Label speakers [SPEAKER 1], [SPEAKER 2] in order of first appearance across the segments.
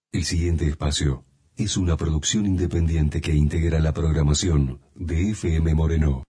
[SPEAKER 1] El siguiente espacio es una producción independiente que integra la programación de FM Moreno.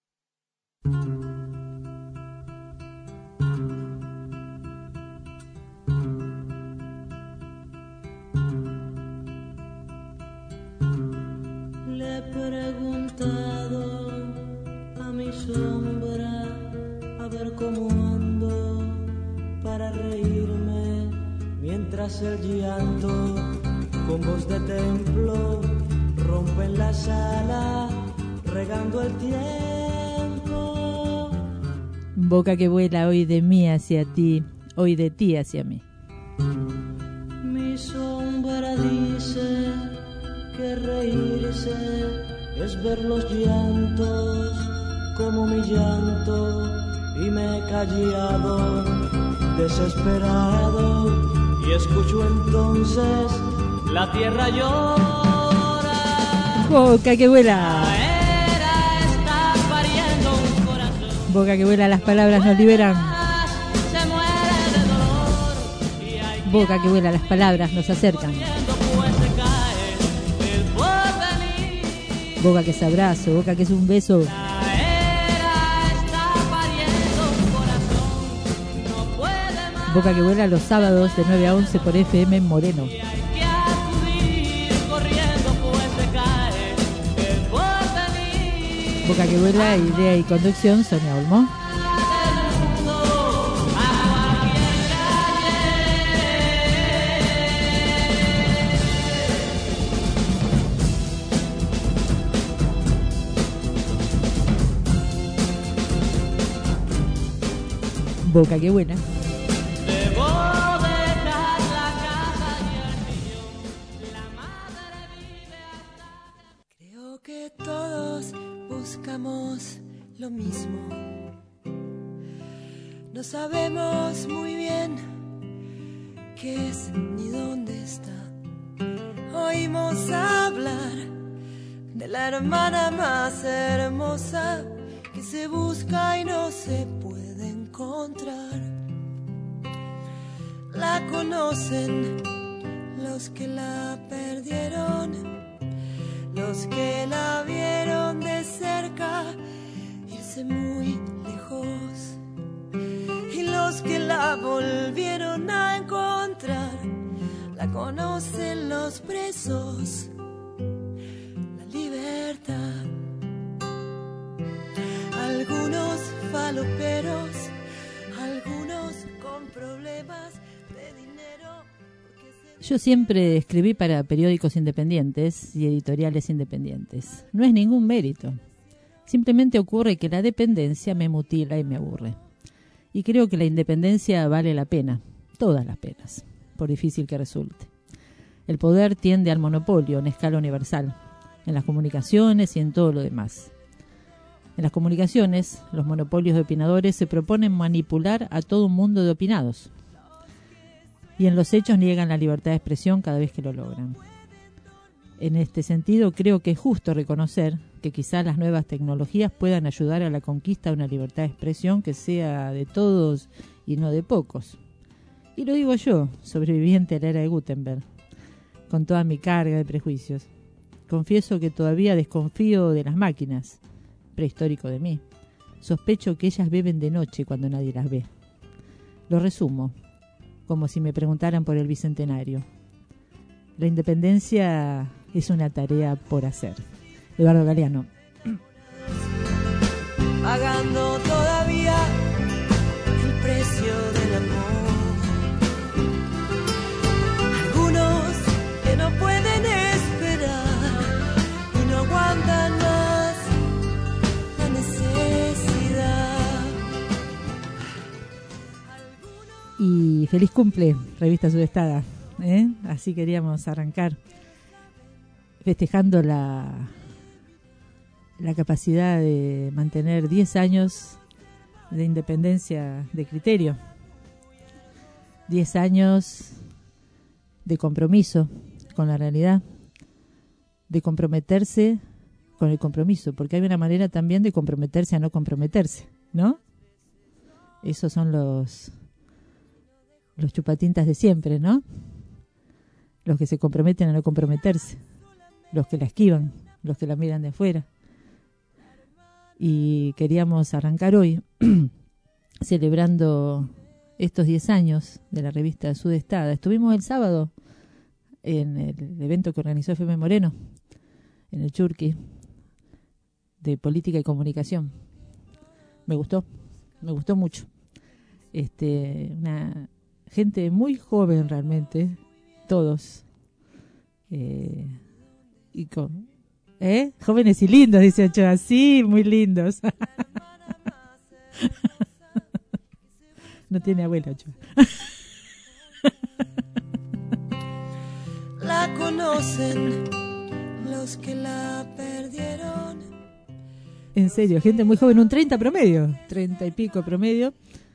[SPEAKER 2] Le he preguntado a mi sombra a ver cómo ando para reírme mientras el llanto con voz de templo rompe en la sala regando el tiempo.
[SPEAKER 3] Boca que vuela hoy de mí hacia ti, hoy de ti hacia mí.
[SPEAKER 2] Mi sombra dice que reírse es ver los llantos como mi llanto y me he callado desesperado y escucho entonces la tierra llora.
[SPEAKER 3] Boca que vuela.
[SPEAKER 2] La era está pariendo un corazón.
[SPEAKER 3] Boca que vuela, las palabras nos liberan.
[SPEAKER 2] Se muere de dolor y hay
[SPEAKER 3] Boca que vuela, las palabras nos acercan.
[SPEAKER 2] pues se cae el porvenir.
[SPEAKER 3] Boca que es abrazo, boca que es un beso.
[SPEAKER 2] La era está pariendo un corazón, no puede más.
[SPEAKER 3] Boca que vuela los sábados de 9 a 11 por FM Moreno.
[SPEAKER 2] Y hay que acudir corriendo pues se cae el porvenir.
[SPEAKER 3] Boca que vuela, idea y conducción, Sonia Olmo. Boca que vuela.
[SPEAKER 2] Debo dejar la casa y el niño, la madre vive hasta...
[SPEAKER 4] Creo que todos buscamos lo mismo. No sabemos muy bien qué es ni dónde está. Oímos hablar de la hermana más hermosa que se busca y no se puede encontrar. La conocen los que la perdieron, los que la vieron de cerca irse muy lejos, y los que la volvieron a encontrar. La conocen los presos, la libertad. Algunos faloperos, algunos con problemas de dinero.
[SPEAKER 3] Yo siempre escribí para periódicos independientes y editoriales independientes. No es ningún mérito. Simplemente ocurre que la dependencia me mutila y me aburre. Y creo que la independencia vale la pena, todas las penas, por difícil que resulte. El poder tiende al monopolio en escala universal, en las comunicaciones y en todo lo demás. En las comunicaciones, los monopolios de opinadores se proponen manipular a todo un mundo de opinados. Y en los hechos niegan la libertad de expresión cada vez que lo logran. En este sentido, creo que es justo reconocer que quizás las nuevas tecnologías puedan ayudar a la conquista de una libertad de expresión que sea de todos y no de pocos. Y lo digo yo, sobreviviente a la era de Gutenberg, con toda mi carga de prejuicios. Confieso que todavía desconfío de las máquinas, prehistórico de mí. Sospecho que ellas beben de noche cuando nadie las ve. Lo resumo, como si me preguntaran por el bicentenario. La independencia es una tarea por hacer. Eduardo Galeano.
[SPEAKER 4] Pagando todavía el precio del amor. Algunos que no pueden esperar y no aguantan más la necesidad.
[SPEAKER 3] Y feliz cumple, Revista Sudestada. Así queríamos arrancar, festejando la capacidad de mantener 10 años de independencia de criterio, 10 años de compromiso con la realidad, de comprometerse con el compromiso, porque hay una manera también de comprometerse a no comprometerse, ¿no? Esos son los chupatintas de siempre, ¿no? los que se comprometen a no comprometerse, los que la esquivan, los que la miran de afuera. Y queríamos arrancar hoy celebrando estos 10 años de la revista Sudestada. Estuvimos el sábado en el evento que organizó FM Moreno, en el Churqui, de política y comunicación. Me gustó mucho. Una gente muy joven realmente, todos. Y con jóvenes y lindos, dice Ochoa. Sí, muy lindos. No tiene abuela, Ochoa.
[SPEAKER 4] La conocen los que la perdieron.
[SPEAKER 3] En serio, gente muy joven, un 30 promedio, 30 y pico promedio.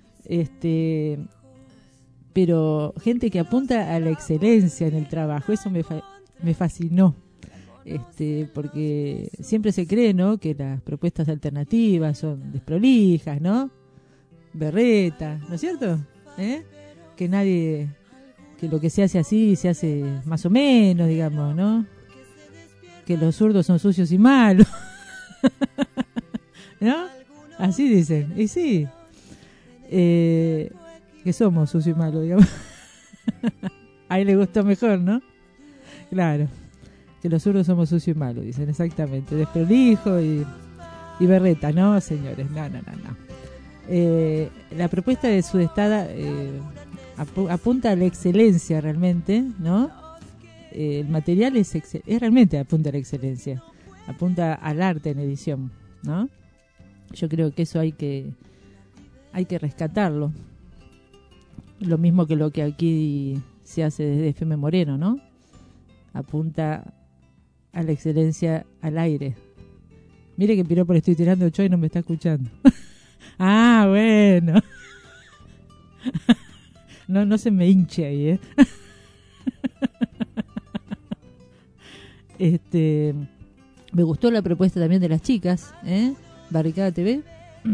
[SPEAKER 3] Pero gente que apunta a la excelencia en el trabajo. Eso me fascinó. Porque siempre se cree, ¿no?, que las propuestas alternativas son desprolijas, ¿no? Berreta, ¿no es cierto? Que lo que se hace así se hace más o menos, digamos, ¿no? Que los zurdos son sucios y malos. ¿No? Así dicen. Y sí. Que somos sucios y malos, digamos. A él le gustó mejor, ¿no? Claro. Que los zurdos somos sucios y malos, dicen, exactamente. Desprolijo y berreta, ¿no, señores? No. La propuesta de Sudestada apunta a la excelencia realmente, ¿no? El material es realmente apunta a la excelencia, apunta al arte en edición, ¿no? Yo creo que eso hay que rescatarlo. Lo mismo que lo que aquí se hace desde FM Moreno, ¿no? Apunta a la excelencia al aire. Mire que piropo le estoy tirando yo y no me está escuchando. Ah, bueno. No se me hinche ahí, Me gustó la propuesta también de las chicas, Barricada TV.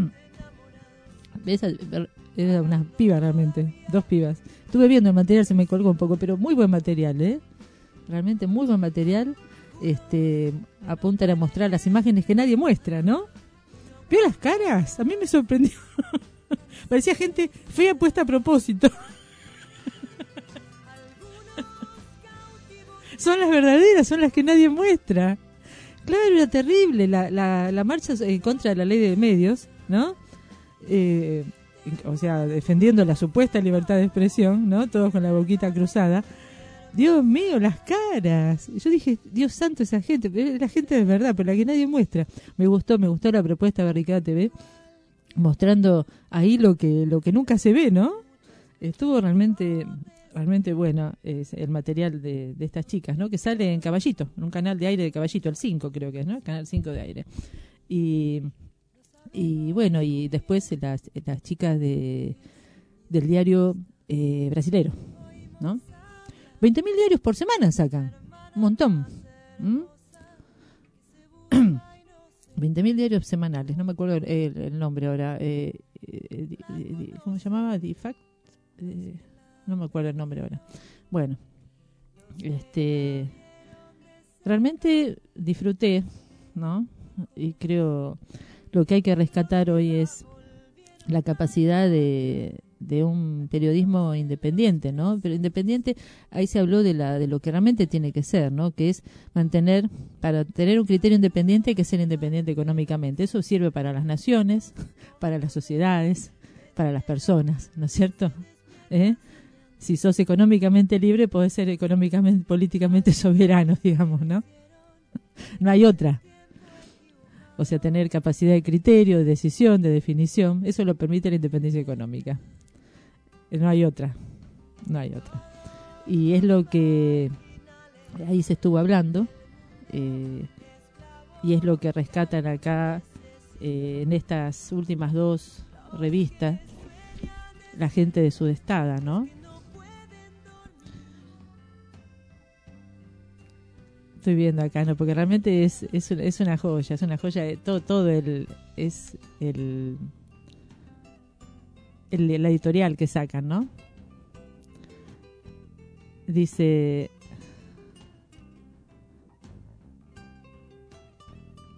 [SPEAKER 3] Era unas pibas realmente, 2 pibas. Estuve viendo el material, se me colgó un poco, pero muy buen material, realmente muy buen material. Apuntan a mostrar las imágenes que nadie muestra, ¿no? ¿Vio las caras? A mí me sorprendió. Parecía gente fea puesta a propósito. Son las verdaderas, son las que nadie muestra. Claro, era terrible la marcha en contra de la ley de medios, ¿no? O sea, defendiendo la supuesta libertad de expresión, ¿no? Todos con la boquita cruzada. Dios mío, las caras. Yo dije, Dios santo, esa gente, la gente de verdad, pero la que nadie muestra. Me gustó la propuesta de Barricada TV, mostrando ahí lo que nunca se ve, ¿no? Estuvo realmente bueno el material de estas chicas, ¿no? Que sale en Caballito, en un canal de aire de Caballito, el 5 creo que es, ¿no? El canal 5 de aire. Y bueno, y después las chicas del diario brasilero, ¿no? 20.000 diarios por semana sacan. Un montón. 20.000 diarios semanales. No me acuerdo el nombre ahora. ¿Cómo se llamaba? Difact. No me acuerdo el nombre ahora. Bueno. Realmente disfruté, ¿no? Y creo lo que hay que rescatar hoy es la capacidad de un periodismo independiente, ¿no? Pero independiente, ahí se habló de lo que realmente tiene que ser, ¿no? Que es para tener un criterio independiente hay que ser independiente económicamente. Eso sirve para las naciones, para las sociedades, para las personas, ¿no es cierto? Si sos económicamente libre, podés ser políticamente soberano, digamos, ¿no? No hay otra. O sea, tener capacidad de criterio, de decisión, de definición, eso lo permite la independencia económica. No hay otra. Y es lo que ahí se estuvo hablando, y es lo que rescatan acá en estas últimas 2 revistas la gente de Sudestada, ¿no? Estoy viendo acá, ¿no? Porque realmente es una joya, de todo la editorial que sacan, ¿no? Dice,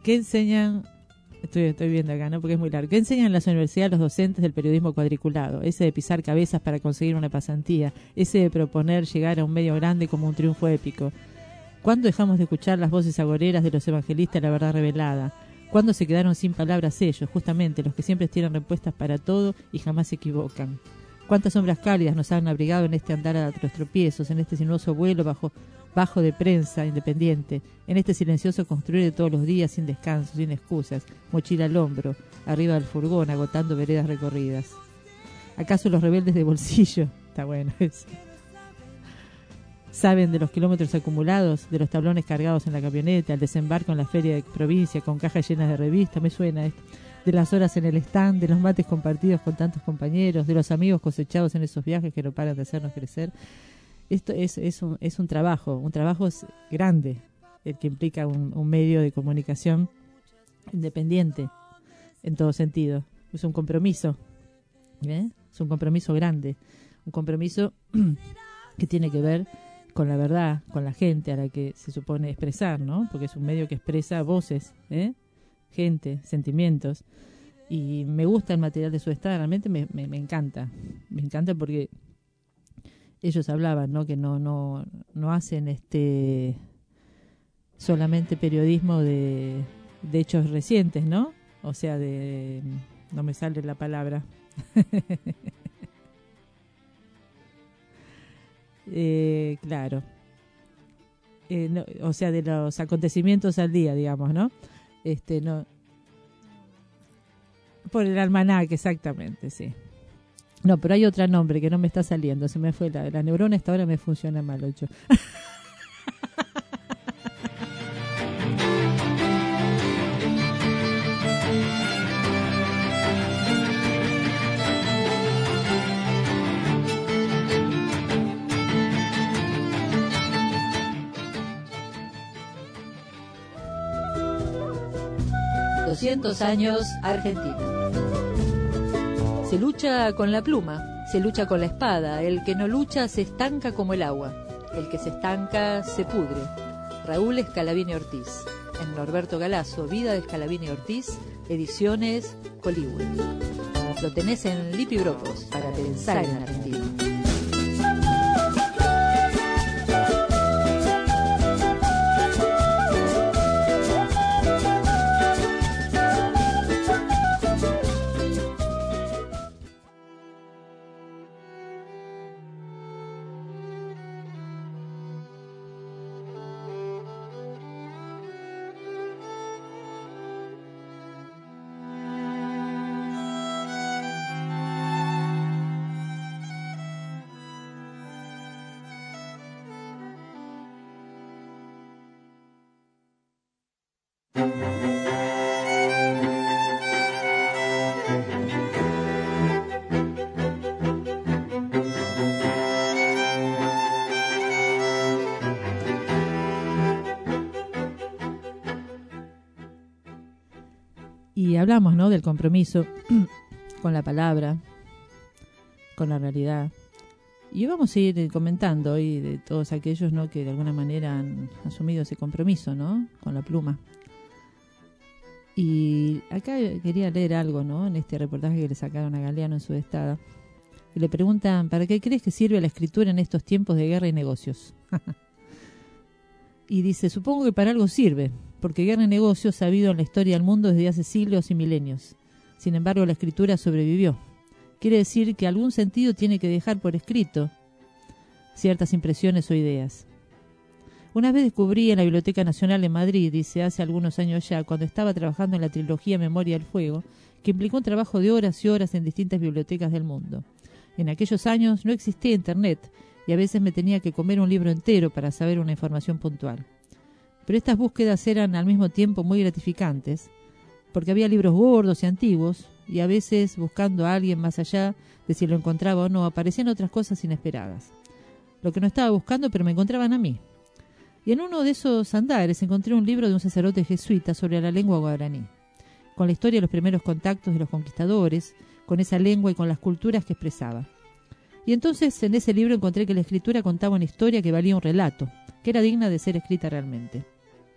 [SPEAKER 3] ¿Qué enseñan? Estoy viendo acá, ¿no? Porque es muy largo. ¿Qué enseñan en las universidades los docentes del periodismo cuadriculado? Ese de pisar cabezas para conseguir una pasantía. Ese de proponer llegar a un medio grande como un triunfo épico. ¿Cuándo dejamos de escuchar las voces agoreras de los evangelistas de la verdad revelada? ¿Cuándo se quedaron sin palabras ellos, justamente los que siempre tienen respuestas para todo y jamás se equivocan? ¿Cuántas sombras cálidas nos han abrigado en este andar a los tropiezos, en este sinuoso vuelo bajo de prensa independiente, en este silencioso construir de todos los días sin descanso, sin excusas, mochila al hombro, arriba del furgón, agotando veredas recorridas? ¿Acaso los rebeldes de bolsillo? Está bueno eso. ¿Saben de los kilómetros acumulados, de los tablones cargados en la camioneta, el desembarco en la feria de provincia con cajas llenas de revistas? Me suena esto. De las horas en el stand, de los mates compartidos con tantos compañeros, de los amigos cosechados en esos viajes que no paran de hacernos crecer. Esto es un trabajo es grande, el que implica un medio de comunicación independiente en todo sentido. Es un compromiso, es un compromiso grande, un compromiso que tiene que ver con la verdad, con la gente a la que se supone expresar, ¿no? Porque es un medio que expresa voces, gente, sentimientos. Y me gusta el material de Sudestada, realmente me encanta. Me encanta porque ellos hablaban, ¿no? Que no hacen solamente periodismo de hechos recientes, ¿no? O sea, no me sale la palabra. Claro. No, o sea, de los acontecimientos al día, digamos, ¿no? No. Por el almanaque, exactamente, sí. No, pero hay otro nombre que no me está saliendo. Se me fue la neurona, esta hora me funciona mal, 8.
[SPEAKER 5] años Argentina. Se lucha con la pluma, se lucha con la espada. El que no lucha se estanca como el agua. El que se estanca se pudre. Raúl Scalabrini Ortiz. En Norberto Galazo, Vida de Scalabrini Ortiz, Ediciones Hollywood. Lo tenés en Lipibropos para pensar en Argentina.
[SPEAKER 3] Y hablamos, ¿no?, del compromiso con la palabra, con la realidad. Y vamos a ir comentando hoy de todos aquellos, ¿no?, que de alguna manera han asumido ese compromiso, ¿no?, con la pluma. Y acá quería leer algo, ¿no?, en este reportaje que le sacaron a Galeano en Sudestada. Y le preguntan, ¿para qué crees que sirve la escritura en estos tiempos de guerra y negocios? Y dice, supongo que para algo sirve, porque guerra y negocios ha habido en la historia del mundo desde hace siglos y milenios. Sin embargo, la escritura sobrevivió. Quiere decir que algún sentido tiene que dejar por escrito ciertas impresiones o ideas. Una vez descubrí en la Biblioteca Nacional en Madrid, dice, hace algunos años ya, cuando estaba trabajando en la trilogía Memoria del Fuego, que implicó un trabajo de horas y horas en distintas bibliotecas del mundo. En aquellos años no existía Internet y a veces me tenía que comer un libro entero para saber una información puntual. Pero estas búsquedas eran al mismo tiempo muy gratificantes, porque había libros gordos y antiguos, y a veces, buscando a alguien más allá de si lo encontraba o no, aparecían otras cosas inesperadas. Lo que no estaba buscando, pero me encontraban a mí. Y en uno de esos andares encontré un libro de un sacerdote jesuita sobre la lengua guaraní, con la historia de los primeros contactos de los conquistadores, con esa lengua y con las culturas que expresaba. Y entonces en ese libro encontré que la escritura contaba una historia que valía un relato, que era digna de ser escrita realmente.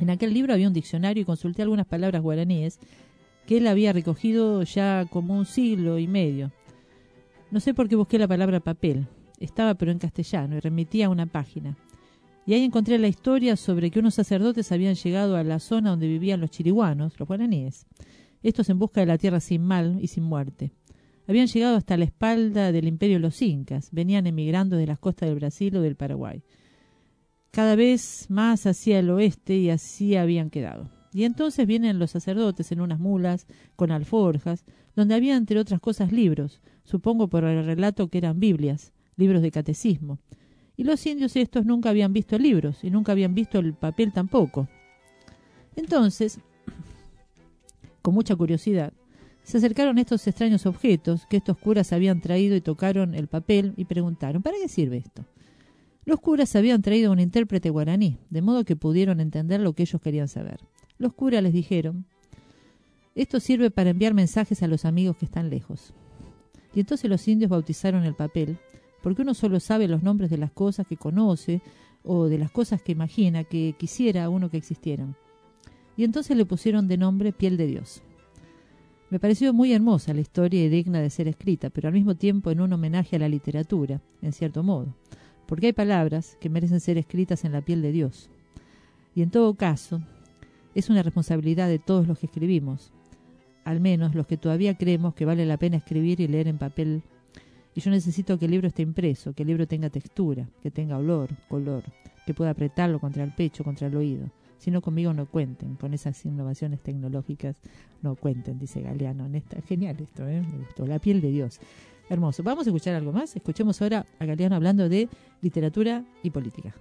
[SPEAKER 3] En aquel libro había un diccionario y consulté algunas palabras guaraníes que él había recogido ya como un siglo y medio. No sé por qué busqué la palabra papel. Estaba pero en castellano y remitía a una página. Y ahí encontré la historia sobre que unos sacerdotes habían llegado a la zona donde vivían los chiriguanos, los guaraníes. Estos en busca de la tierra sin mal y sin muerte. Habían llegado hasta la espalda del imperio de los incas. Venían emigrando de las costas del Brasil o del Paraguay. Cada vez más hacia el oeste y así habían quedado. Y entonces vienen los sacerdotes en unas mulas con alforjas, donde había entre otras cosas libros, supongo por el relato que eran Biblias, libros de catecismo. Y los indios estos nunca habían visto libros y nunca habían visto el papel tampoco. Entonces, con mucha curiosidad, se acercaron a estos extraños objetos que estos curas habían traído y tocaron el papel y preguntaron, ¿para qué sirve esto? Los curas habían traído un intérprete guaraní, de modo que pudieron entender lo que ellos querían saber. Los curas les dijeron, esto sirve para enviar mensajes a los amigos que están lejos. Y entonces los indios bautizaron el papel, porque uno solo sabe los nombres de las cosas que conoce o de las cosas que imagina que quisiera uno que existieran. Y entonces le pusieron de nombre Piel de Dios. Me pareció muy hermosa la historia y digna de ser escrita, pero al mismo tiempo en un homenaje a la literatura, en cierto modo, porque hay palabras que merecen ser escritas en la piel de Dios. Y en todo caso, es una responsabilidad de todos los que escribimos, al menos los que todavía creemos que vale la pena escribir y leer en papel. Y yo necesito que el libro esté impreso, que el libro tenga textura, que tenga olor, color, que pueda apretarlo contra el pecho, contra el oído. Si no, conmigo no cuenten, con esas innovaciones tecnológicas no cuenten, dice Galeano. Genial esto, me gustó. La piel de Dios. Hermoso. ¿Vamos a escuchar algo más? Escuchemos ahora a Galeano hablando de literatura y política.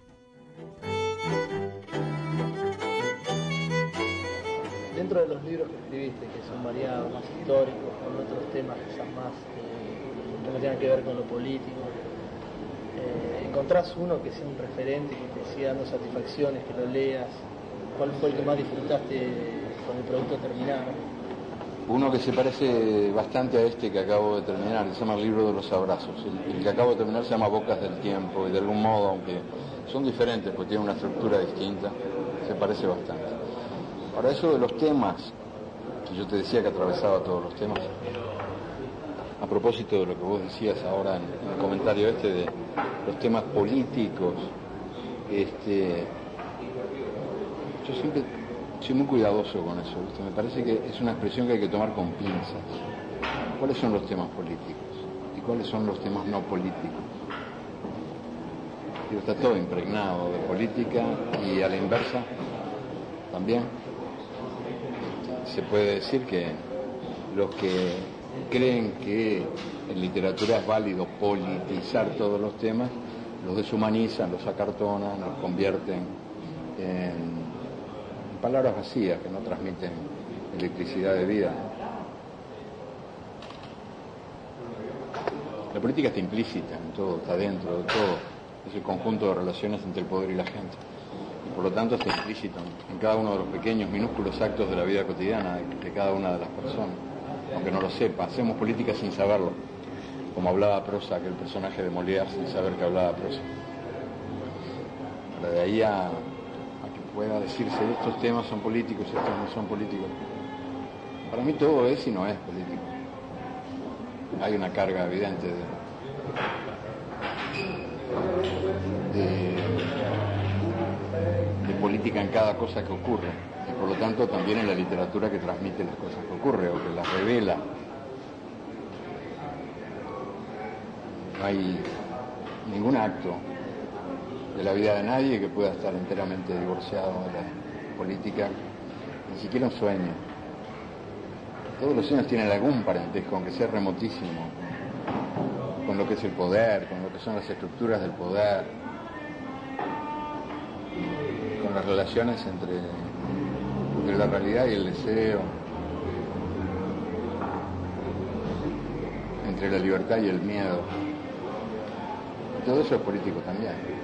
[SPEAKER 6] Dentro de los libros que escribiste, que son variados, más históricos, con otros temas quizás más que no tengan que ver con lo político, ¿encontrás uno que sea un referente, que te siga dando satisfacciones, que lo leas? ¿Cuál fue el que más disfrutaste con el producto terminado?
[SPEAKER 7] Uno que se parece bastante a este que acabo de terminar, se llama El libro de los abrazos. El que acabo de terminar se llama Bocas del tiempo, y de algún modo, aunque son diferentes, porque tienen una estructura distinta, se parece bastante. Ahora, eso de los temas, que yo te decía que atravesaba todos los temas, a propósito de lo que vos decías ahora en el comentario de los temas políticos, yo siempre soy muy cuidadoso con eso, ¿viste? Me parece que es una expresión que hay que tomar con pinzas. ¿Cuáles son los temas políticos? ¿Y cuáles son los temas no políticos? Está todo impregnado de política y a la inversa también. Se puede decir que los que creen que en literatura es válido politizar todos los temas, los deshumanizan, los acartonan, los convierten en palabras vacías que no transmiten electricidad de vida. La política está implícita en todo, está dentro de todo, es el conjunto de relaciones entre el poder y la gente. Y por lo tanto está implícito en cada uno de los pequeños, minúsculos actos de la vida cotidiana de cada una de las personas. Aunque no lo sepa, hacemos política sin saberlo, como hablaba Prosa, aquel personaje de Molière, sin saber que hablaba Prosa. Pero de ahí a que pueda decirse estos temas son políticos, estos no son políticos. Para mí todo es y no es político. Hay una carga evidente de política en cada cosa que ocurre. Y por lo tanto también en la literatura que transmite las cosas que ocurren o que las revela. No hay ningún acto de la vida de nadie que pueda estar enteramente divorciado de la política, ni siquiera un sueño. Todos los sueños tienen algún parentesco, aunque sea remotísimo, con lo que es el poder, con lo que son las estructuras del poder, con las relaciones entre la realidad y el deseo, entre la libertad y el miedo. Y todo eso es político también.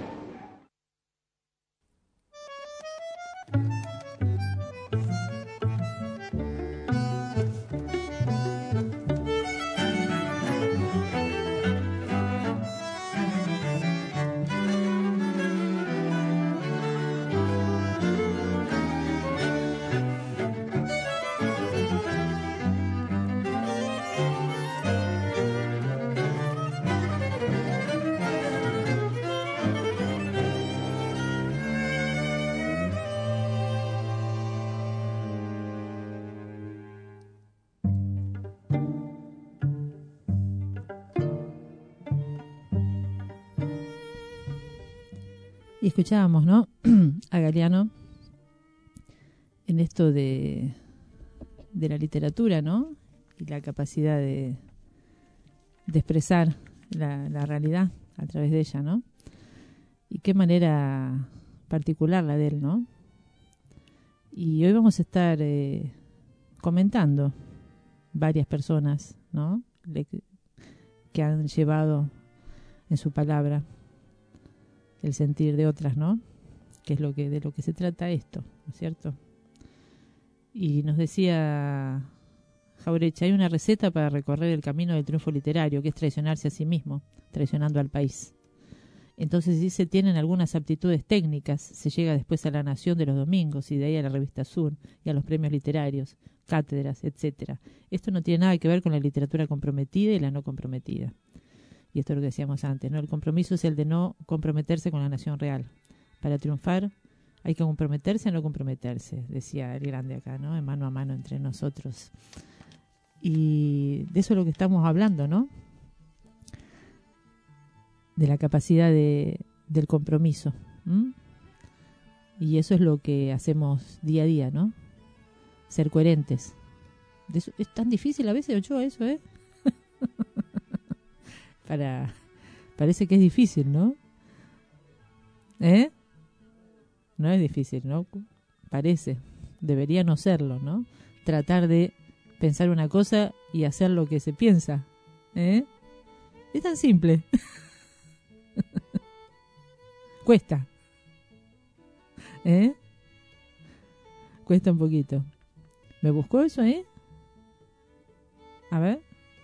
[SPEAKER 3] Y escuchábamos, ¿no? A Galeano en esto de la literatura, ¿no? Y la capacidad de expresar la realidad a través de ella, ¿no? Y qué manera particular la de él, ¿no? Y hoy vamos a estar comentando varias personas, ¿no? Que han llevado en su palabra el sentir de otras, ¿no? Que es de lo que se trata esto, ¿no es cierto? Y nos decía Jauretche, hay una receta para recorrer el camino del triunfo literario, que es traicionarse a sí mismo, traicionando al país. Entonces dice, tienen algunas aptitudes técnicas, se llega después a La Nación de los domingos y de ahí a la Revista Sur y a los premios literarios, cátedras, etcétera. Esto no tiene nada que ver con la literatura comprometida y la no comprometida. Y esto es lo que decíamos antes, ¿no? El compromiso es el de no comprometerse con la nación real. Para triunfar hay que comprometerse o no comprometerse, decía el grande acá, ¿no? En mano a mano entre nosotros. Y de eso es lo que estamos hablando, ¿no? De la capacidad del compromiso. Y eso es lo que hacemos día a día, ¿no? Ser coherentes. De eso, es tan difícil a veces, Ochoa, eso, ¿eh? Parece que es difícil, ¿no? ¿Eh? No es difícil, ¿no? Parece. Debería no serlo, ¿no? Tratar de pensar una cosa y hacer lo que se piensa. ¿Eh? Es tan simple. Cuesta. ¿Eh? Cuesta un poquito. ¿Me buscó eso, eh? A ver.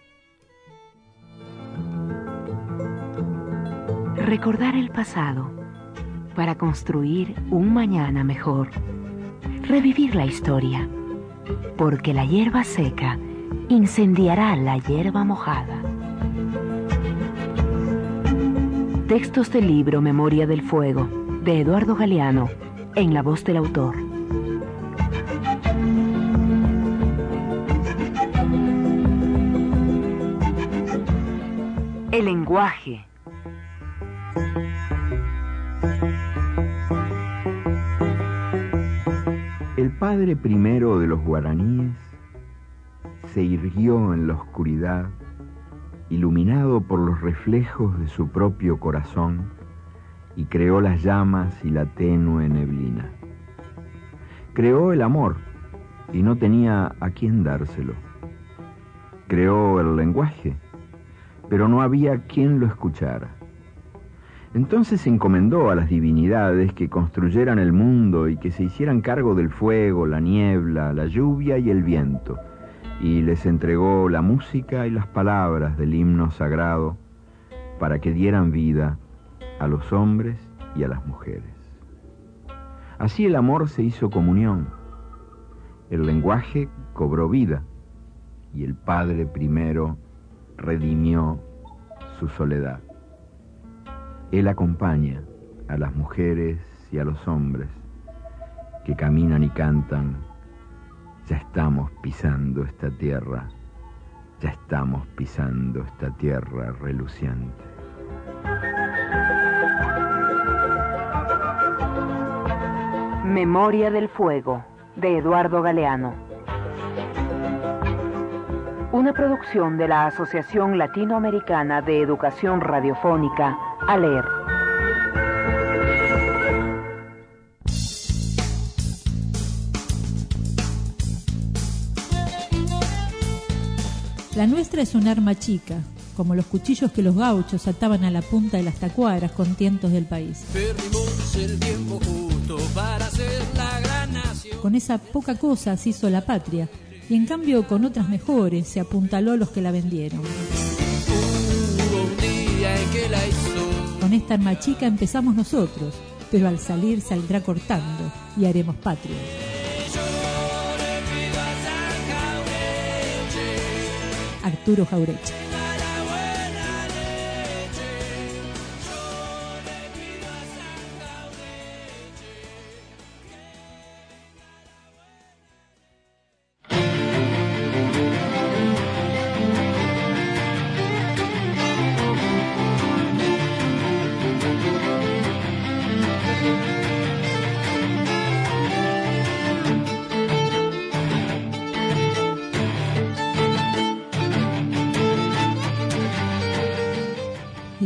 [SPEAKER 8] Recordar el pasado para construir un mañana mejor. Revivir la historia, porque la hierba seca incendiará la hierba mojada. Textos del libro Memoria del Fuego, de Eduardo Galeano, en la voz del autor. El lenguaje.
[SPEAKER 9] El padre primero de los guaraníes se irguió en la oscuridad, iluminado por los reflejos de su propio corazón, y creó las llamas y la tenue neblina. Creó el amor y no tenía a quién dárselo. Creó el lenguaje, pero no había quien lo escuchara. Entonces encomendó a las divinidades que construyeran el mundo y que se hicieran cargo del fuego, la niebla, la lluvia y el viento, y les entregó la música y las palabras del himno sagrado para que dieran vida a los hombres y a las mujeres. Así el amor se hizo comunión, el lenguaje cobró vida y el Padre primero redimió su soledad. Él acompaña a las mujeres y a los hombres que caminan y cantan. Ya estamos pisando esta tierra, ya estamos pisando esta tierra reluciente.
[SPEAKER 8] Memoria del Fuego, de Eduardo Galeano. Una producción de la Asociación Latinoamericana de Educación Radiofónica, ALER.
[SPEAKER 3] La nuestra es un arma chica, como los cuchillos que los gauchos ataban a la punta de las tacuaras con tientos del país.
[SPEAKER 2] Perdimos el tiempo justo para ser la gran nación.
[SPEAKER 3] Con esa poca cosa se hizo la patria, y en cambio con otras mejores se apuntaló los que la vendieron.
[SPEAKER 2] Hubo un día en que la hizo.
[SPEAKER 3] Con esta arma chica empezamos nosotros, pero al salir saldrá cortando y haremos patria. Arturo Jauretche.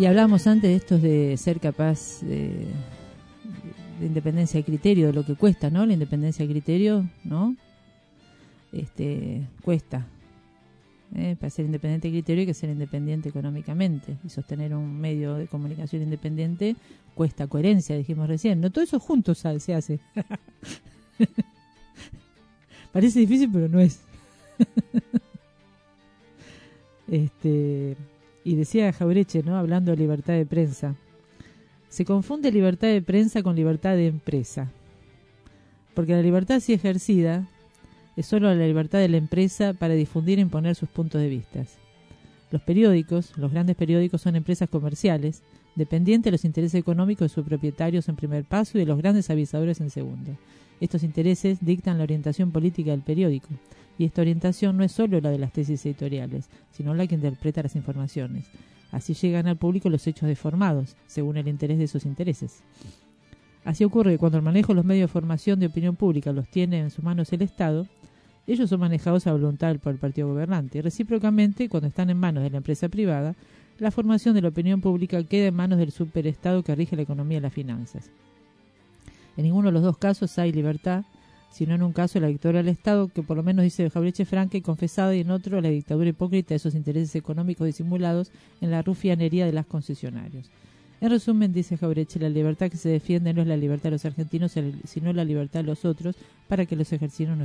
[SPEAKER 3] Y hablábamos antes de estos de ser capaz de independencia de criterio, de lo que cuesta, ¿no? La independencia de criterio, ¿no? Cuesta. Para ser independiente de criterio hay que ser independiente económicamente, y sostener un medio de comunicación independiente cuesta coherencia, dijimos recién. No todo eso juntos se hace. Parece difícil, pero no es. Y decía Jauretche, ¿no? Hablando de libertad de prensa, se confunde libertad de prensa con libertad de empresa, porque la libertad así ejercida es solo la libertad de la empresa para difundir e imponer sus puntos de vista. Los periódicos, los grandes periódicos, son empresas comerciales, dependientes de los intereses económicos de sus propietarios en primer paso y de los grandes avisadores en segundo. Estos intereses dictan la orientación política del periódico, y esta orientación no es solo la de las tesis editoriales, sino la que interpreta las informaciones. Así llegan al público los hechos deformados, según el interés de esos intereses. Así ocurre que cuando el manejo de los medios de formación de opinión pública los tiene en sus manos el Estado, ellos son manejados a voluntad por el partido gobernante, y recíprocamente, cuando están en manos de la empresa privada, la formación de la opinión pública queda en manos del superestado que rige la economía y las finanzas. En ninguno de los dos casos hay libertad, sino en un caso la dictadura del Estado, que por lo menos dice Jauretche franca y confesada, y en otro la dictadura hipócrita de esos intereses económicos disimulados en la rufianería de las concesionarios. En resumen, dice Jauretche, la libertad que se defiende no es la libertad de los argentinos, sino la libertad de los otros para que los argentinos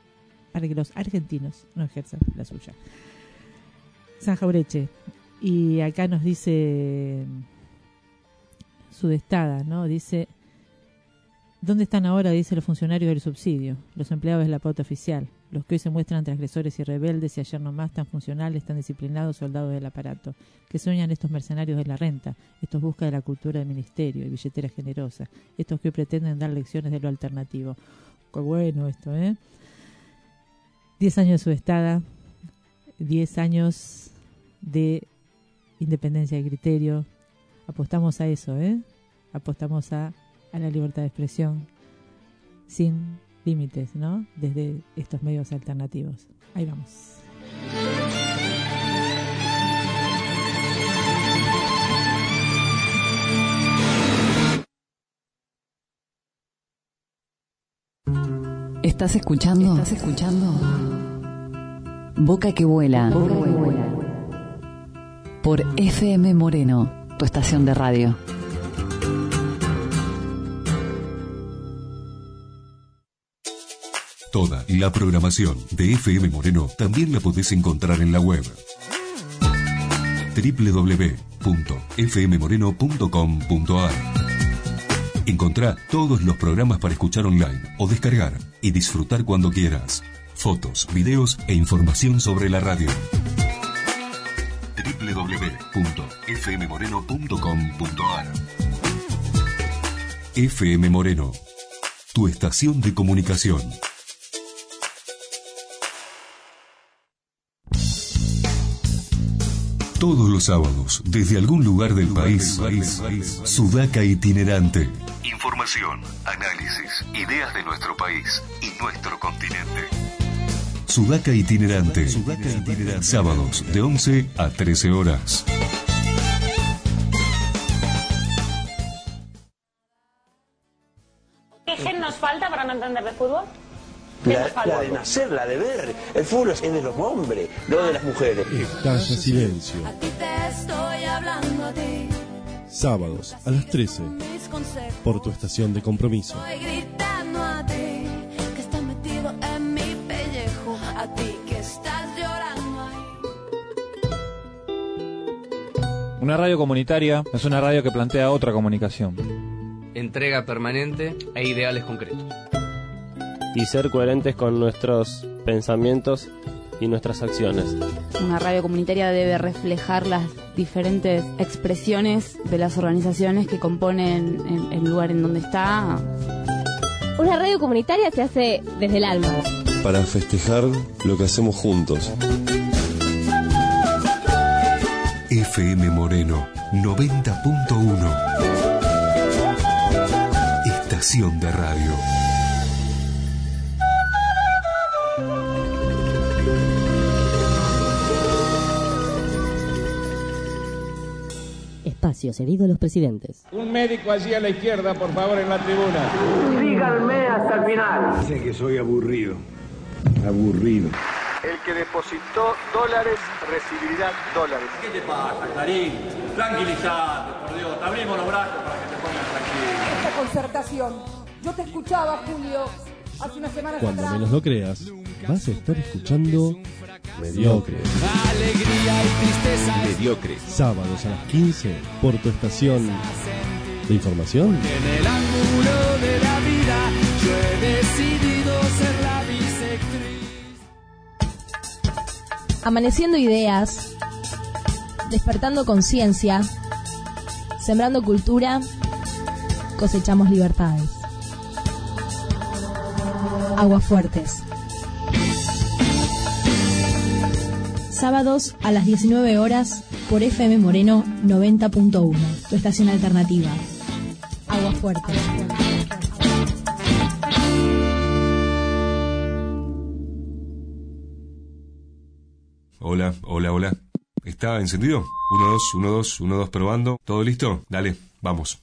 [SPEAKER 3] no ejerzan la suya. San Jauretche. Y acá nos dice Sudestada, ¿no? Dice: ¿dónde están ahora, dice, los funcionarios del subsidio, los empleados de la pauta oficial, los que hoy se muestran transgresores y rebeldes y ayer nomás tan funcionales, tan disciplinados soldados del aparato? Que sueñan estos mercenarios de la renta, estos busca de la cultura del ministerio y billetera generosa, estos que pretenden dar lecciones de lo alternativo. Qué bueno esto, 10 años de Sudestada, 10 años de independencia de criterio. Apostamos a eso, apostamos a la libertad de expresión sin límites, ¿no? Desde estos medios alternativos. Ahí vamos.
[SPEAKER 10] ¿Estás escuchando? Boca que vuela. Por FM Moreno, tu estación de radio.
[SPEAKER 1] Toda la programación de FM Moreno también la podés encontrar en la web www.fmmoreno.com.ar. Encontrá todos los programas para escuchar online o descargar y disfrutar cuando quieras. Fotos, videos e información sobre la radio. www.fmmoreno.com.ar. FM Moreno, tu estación de comunicación. Todos los sábados, desde algún lugar del país, Sudaca Itinerante. Información, análisis, ideas de nuestro país y nuestro continente. Sudaca Itinerante. Sábados de 11 a 13 horas.
[SPEAKER 11] ¿Qué gen nos falta para no entender de fútbol?
[SPEAKER 12] La de nacer, la de ver. El fútbol es de los hombres, no de las mujeres.
[SPEAKER 13] Estalla silencio.
[SPEAKER 4] A ti te estoy hablando a ti.
[SPEAKER 13] Sábados a las 13. Por tu estación de compromiso.
[SPEAKER 4] Estoy gritando a ti, que estás metido en mi pellejo. A ti que estás llorando ahí.
[SPEAKER 14] Una radio comunitaria es una radio que plantea otra comunicación.
[SPEAKER 15] Entrega permanente e ideales concretos.
[SPEAKER 16] Y ser coherentes con nuestros pensamientos y nuestras acciones.
[SPEAKER 17] Una radio comunitaria debe reflejar las diferentes expresiones de las organizaciones que componen el lugar en donde está.
[SPEAKER 18] Una radio comunitaria se hace desde el alma.
[SPEAKER 13] Para festejar lo que hacemos juntos.
[SPEAKER 1] FM Moreno 90.1. Estación de radio.
[SPEAKER 19] espacio cedido a los presidentes.
[SPEAKER 20] Un médico allí a la izquierda, por favor, en la tribuna.
[SPEAKER 12] Síganme hasta el final.
[SPEAKER 21] Sé que soy aburrido. Aburrido.
[SPEAKER 22] El que depositó dólares recibirá dólares.
[SPEAKER 23] ¿Qué te pasa, Clarín? Tranquilizate, por Dios. Te abrimos los brazos para que te pongas tranquilo.
[SPEAKER 24] Esta concertación. Yo te escuchaba, Julio, hace unas semanas
[SPEAKER 13] Cuando
[SPEAKER 24] atrás.
[SPEAKER 13] menos lo creas, vas a estar escuchando Mediocre.
[SPEAKER 2] Alegría y tristeza.
[SPEAKER 13] Mediocre. Sábados a las 15 por tu estación de información.
[SPEAKER 2] En el ángulo de la vida yo he decidido ser la bisectriz.
[SPEAKER 25] Amaneciendo ideas, despertando conciencia, sembrando cultura, cosechamos libertades. Aguafuertes. Sábados a las 19 horas por FM Moreno 90.1, tu estación alternativa. Aguafuertes.
[SPEAKER 1] Hola, hola, hola. ¿Está encendido? 1, 2, 1, 2, 1, 2, probando. ¿Todo listo? Dale, vamos.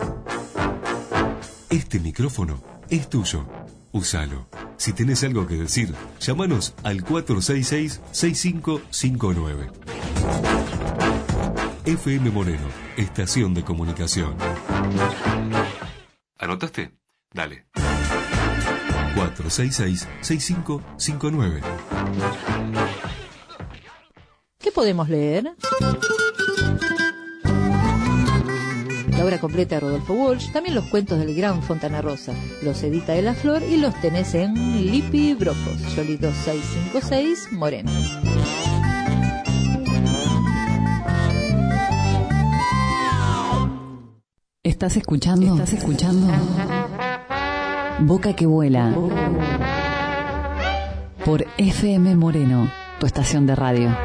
[SPEAKER 1] Este micrófono es tuyo. Úsalo. Si tenés algo que decir, llámanos al 466-6559. FM Moreno, estación de comunicación. ¿Anotaste? Dale. 466-6559.
[SPEAKER 5] ¿Qué podemos leer? La obra completa de Rodolfo Walsh, también los cuentos del gran Fontana Rosa. Los edita de la Flor y los tenés en Lipi Brocos, Yoli 2656, Moreno.
[SPEAKER 10] ¿Estás escuchando? Boca que vuela. Por FM Moreno, tu estación de radio.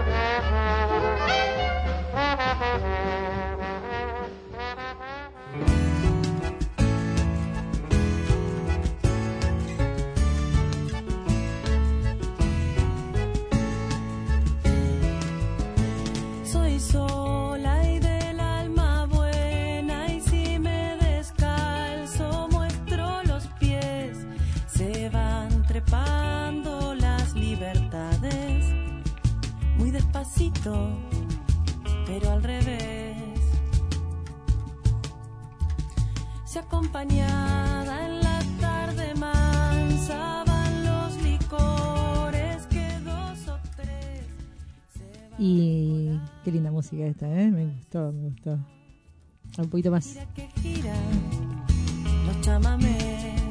[SPEAKER 4] Soy sola y del alma buena, y si me descalzo muestro los pies. Se van trepando las libertades, muy despacito, pero al revés. Se acompañada en la tarde mansa van los licores que dos o tres.
[SPEAKER 3] Y qué linda música esta, ¿eh? Me gustó. Un poquito más.
[SPEAKER 4] Que giran los chamamés.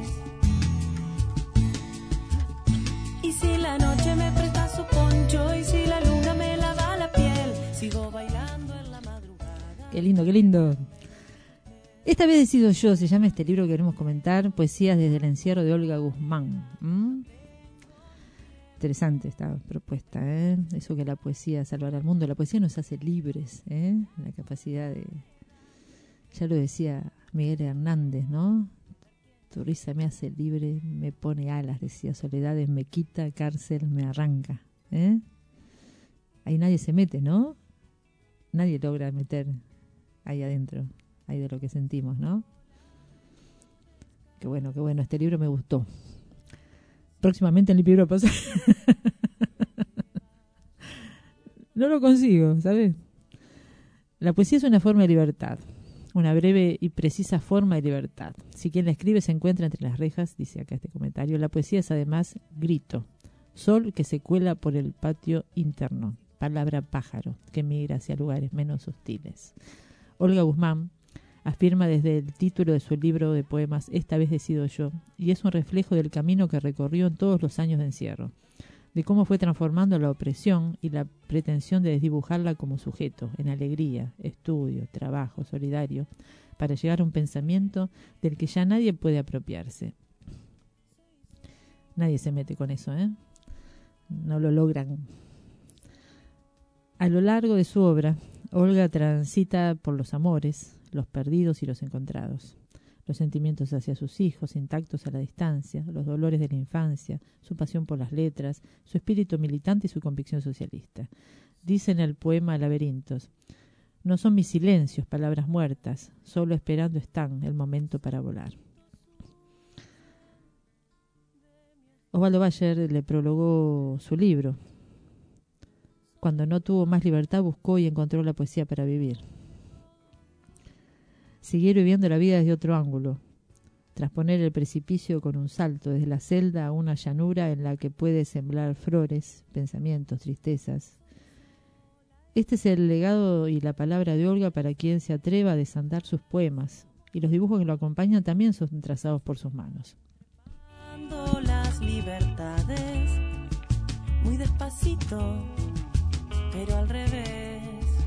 [SPEAKER 4] Y si la noche me presta su poncho, y si la luna me lava la piel, sigo bailando en la madrugada.
[SPEAKER 3] Qué lindo. Esta vez decido yo, se llama este libro que queremos comentar, Poesías desde el encierro de Olga Guzmán. Interesante esta propuesta, ¿eh? Eso que la poesía salvará al mundo. La poesía nos hace libres, ¿eh? La capacidad de... Ya lo decía Miguel Hernández, ¿no? Tu risa me hace libre, me pone alas, decía. Soledades me quita, cárcel me arranca, ¿eh? Ahí nadie se mete, ¿no? Nadie logra meter ahí adentro, ahí de lo que sentimos, ¿no? Qué bueno. Este libro me gustó. Próximamente en el libro pasa. No lo consigo, ¿sabes? La poesía es una forma de libertad, una breve y precisa forma de libertad. Si quien la escribe se encuentra entre las rejas, dice acá este comentario, la poesía es además grito, sol que se cuela por el patio interno, palabra pájaro que migra hacia lugares menos hostiles. Olga Guzmán afirma desde el título de su libro de poemas Esta vez decido yo, y es un reflejo del camino que recorrió en todos los años de encierro, de cómo fue transformando la opresión y la pretensión de desdibujarla como sujeto, en alegría, estudio, trabajo, solidario, para llegar a un pensamiento del que ya nadie puede apropiarse. Nadie se mete con eso, ¿eh? No lo logran. A lo largo de su obra, Olga transita por los amores, los perdidos y los encontrados, los sentimientos hacia sus hijos intactos a la distancia, los dolores de la infancia, su pasión por las letras, su espíritu militante y su convicción socialista. Dice en el poema Laberintos: No son mis silencios, palabras muertas, solo esperando están el momento para volar. Osvaldo Bayer le prologó su libro. Cuando no tuvo más libertad, buscó y encontró la poesía para vivir. Seguir viviendo la vida desde otro ángulo, trasponer el precipicio con un salto desde la celda a una llanura en la que puede sembrar flores, pensamientos, tristezas. Este es el legado y la palabra de Olga para quien se atreva a desandar sus poemas, y los dibujos que lo acompañan también son trazados por sus manos.
[SPEAKER 4] Las libertades, muy despacito, pero al revés.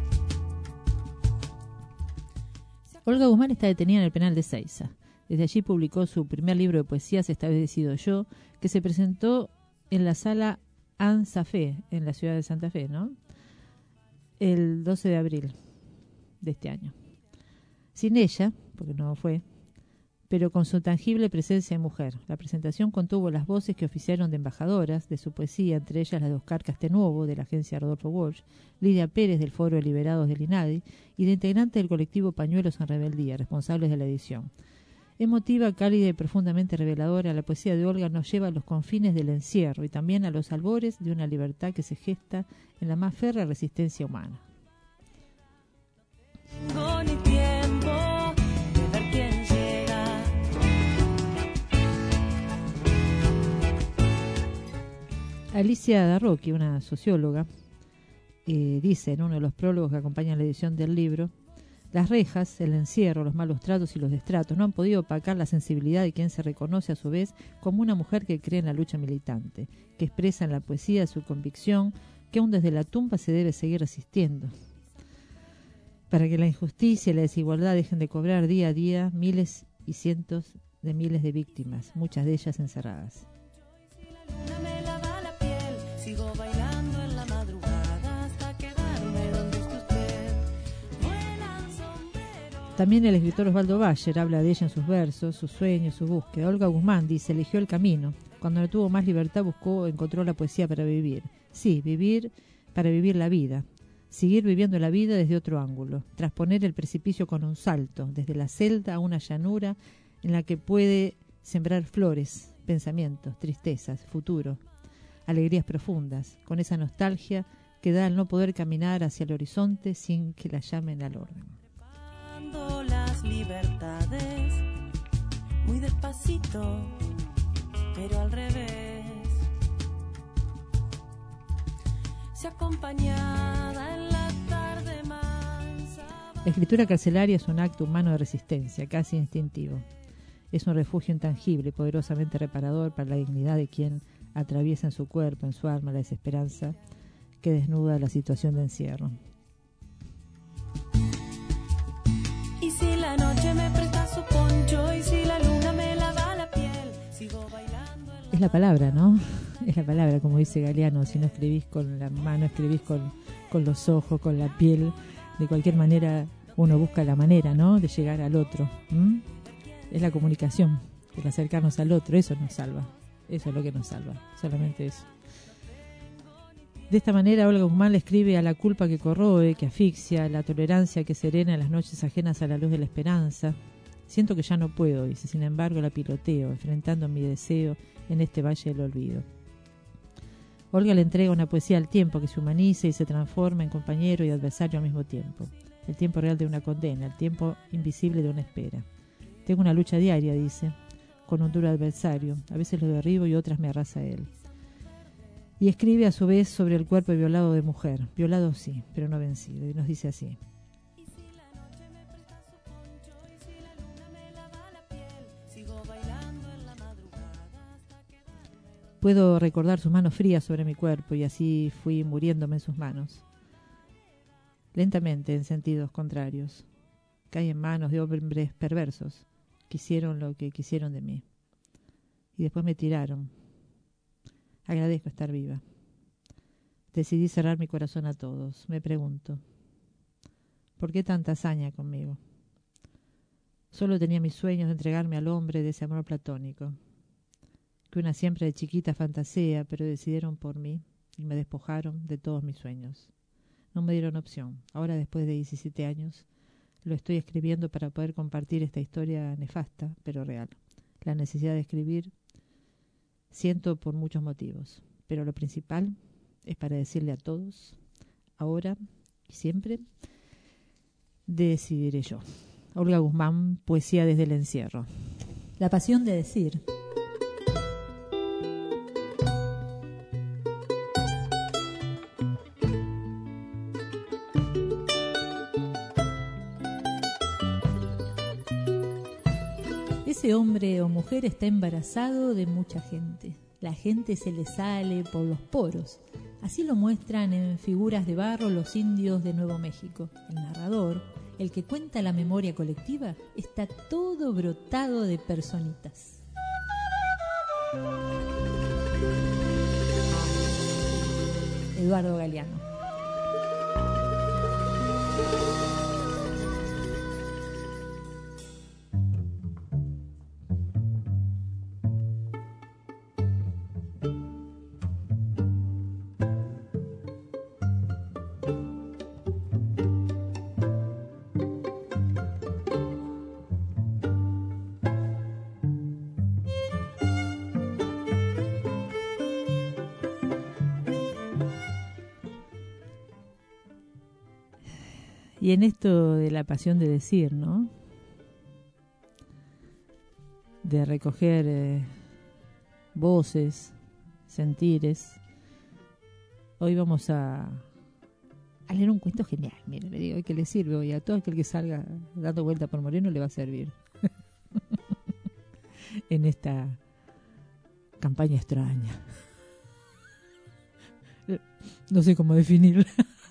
[SPEAKER 3] Olga Guzmán está detenida en el penal de Seiza. Desde allí publicó su primer libro de poesías, Esta vez decido yo, que se presentó en la sala Ansafé, en la ciudad de Santa Fe, ¿no? El 12 de abril de este año. Sin ella, porque no fue, pero con su tangible presencia de mujer. La presentación contuvo las voces que oficiaron de embajadoras de su poesía, entre ellas la de Oscar Castenuovo, de la agencia Rodolfo Walsh, Lidia Pérez, del Foro de Liberados del INADI, y de integrantes del colectivo Pañuelos en Rebeldía, responsables de la edición. Emotiva, cálida y profundamente reveladora, la poesía de Olga nos lleva a los confines del encierro y también a los albores de una libertad que se gesta en la más férrea resistencia humana.
[SPEAKER 4] No ni tiempo de ver quién llega.
[SPEAKER 3] Alicia Darroqui, una socióloga, dice en uno de los prólogos que acompañan la edición del libro: las rejas, el encierro, los malos tratos y los destratos no han podido opacar la sensibilidad de quien se reconoce a su vez como una mujer que cree en la lucha militante, que expresa en la poesía su convicción que aún desde la tumba se debe seguir resistiendo, para que la injusticia y la desigualdad dejen de cobrar día a día miles y cientos de miles de víctimas, muchas de ellas encerradas. También el escritor Osvaldo Bayer habla de ella en sus versos, sus sueños, su búsqueda. Olga Guzmán dice: eligió el camino. Cuando no tuvo más libertad, encontró la poesía para vivir. Sí, vivir para vivir la vida. Seguir viviendo la vida desde otro ángulo. Trasponer el precipicio con un salto, desde la celda a una llanura en la que puede sembrar flores, pensamientos, tristezas, futuro, alegrías profundas, con esa nostalgia que da al no poder caminar hacia el horizonte sin que la llamen al orden.
[SPEAKER 4] Las libertades, muy despacito, pero al revés. Se acompañada en la tarde mansa.
[SPEAKER 3] La escritura carcelaria es un acto humano de resistencia, casi instintivo. Es un refugio intangible, poderosamente reparador para la dignidad de quien atraviesa en su cuerpo, en su alma, la desesperanza que desnuda la situación de encierro.
[SPEAKER 4] Y si la noche me presta su poncho y si la luna me lava la piel, sigo bailando.
[SPEAKER 3] Es la palabra, ¿no? Es la palabra, como dice Galeano: si no escribís con la mano, escribís con los ojos, con la piel. De cualquier manera, uno busca la manera, ¿no?, de llegar al otro. Es la comunicación, el acercarnos al otro, eso nos salva. Eso es lo que nos salva, solamente eso. De esta manera, Olga Guzmán le escribe a la culpa que corroe, que asfixia, la tolerancia que serena en las noches ajenas a la luz de la esperanza. Siento que ya no puedo, dice, sin embargo la piloteo, enfrentando mi deseo en este valle del olvido. Olga le entrega una poesía al tiempo que se humaniza y se transforma en compañero y adversario al mismo tiempo. El tiempo real de una condena, el tiempo invisible de una espera. Tengo una lucha diaria, dice, con un duro adversario. A veces lo derribo y otras me arrasa él. Y escribe a su vez sobre el cuerpo violado de mujer. Violado sí, pero no vencido. Y nos dice así: puedo recordar sus manos frías sobre mi cuerpo y así fui muriéndome en sus manos. Lentamente, en sentidos contrarios. Caí en manos de hombres perversos. Quisieron lo que quisieron de mí. Y después me tiraron. Agradezco estar viva. Decidí cerrar mi corazón a todos. Me pregunto, ¿por qué tanta hazaña conmigo? Solo tenía mis sueños de entregarme al hombre de ese amor platónico, que una siempre de chiquita fantasea, pero decidieron por mí y me despojaron de todos mis sueños. no me dieron opción. Ahora, después de 17 años, lo estoy escribiendo para poder compartir esta historia nefasta, pero real. La necesidad de escribir siento por muchos motivos, pero lo principal es para decirle a todos, ahora y siempre, decidiré yo. Olga Guzmán, poesía desde el encierro. La pasión de decir. Ese hombre o mujer está embarazado de mucha gente. La gente se le sale por los poros. Así lo muestran en figuras de barro los indios de Nuevo México. El narrador, el que cuenta la memoria colectiva, está todo brotado de personitas. Eduardo Galeano. Y en esto de la pasión de decir, ¿no? De recoger voces, sentires. Hoy vamos a leer un cuento genial. Mire, le digo que le sirve hoy a todo aquel que salga dando vuelta por Moreno, le va a servir. En esta campaña extraña. No sé cómo definirla.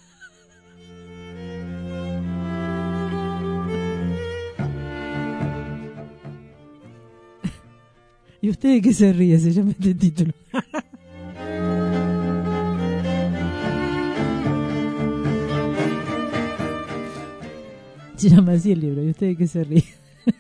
[SPEAKER 3] ¿Y usted de qué se ríe? Se llama este título. Se llama así el libro. ¿Y usted de qué se ríe?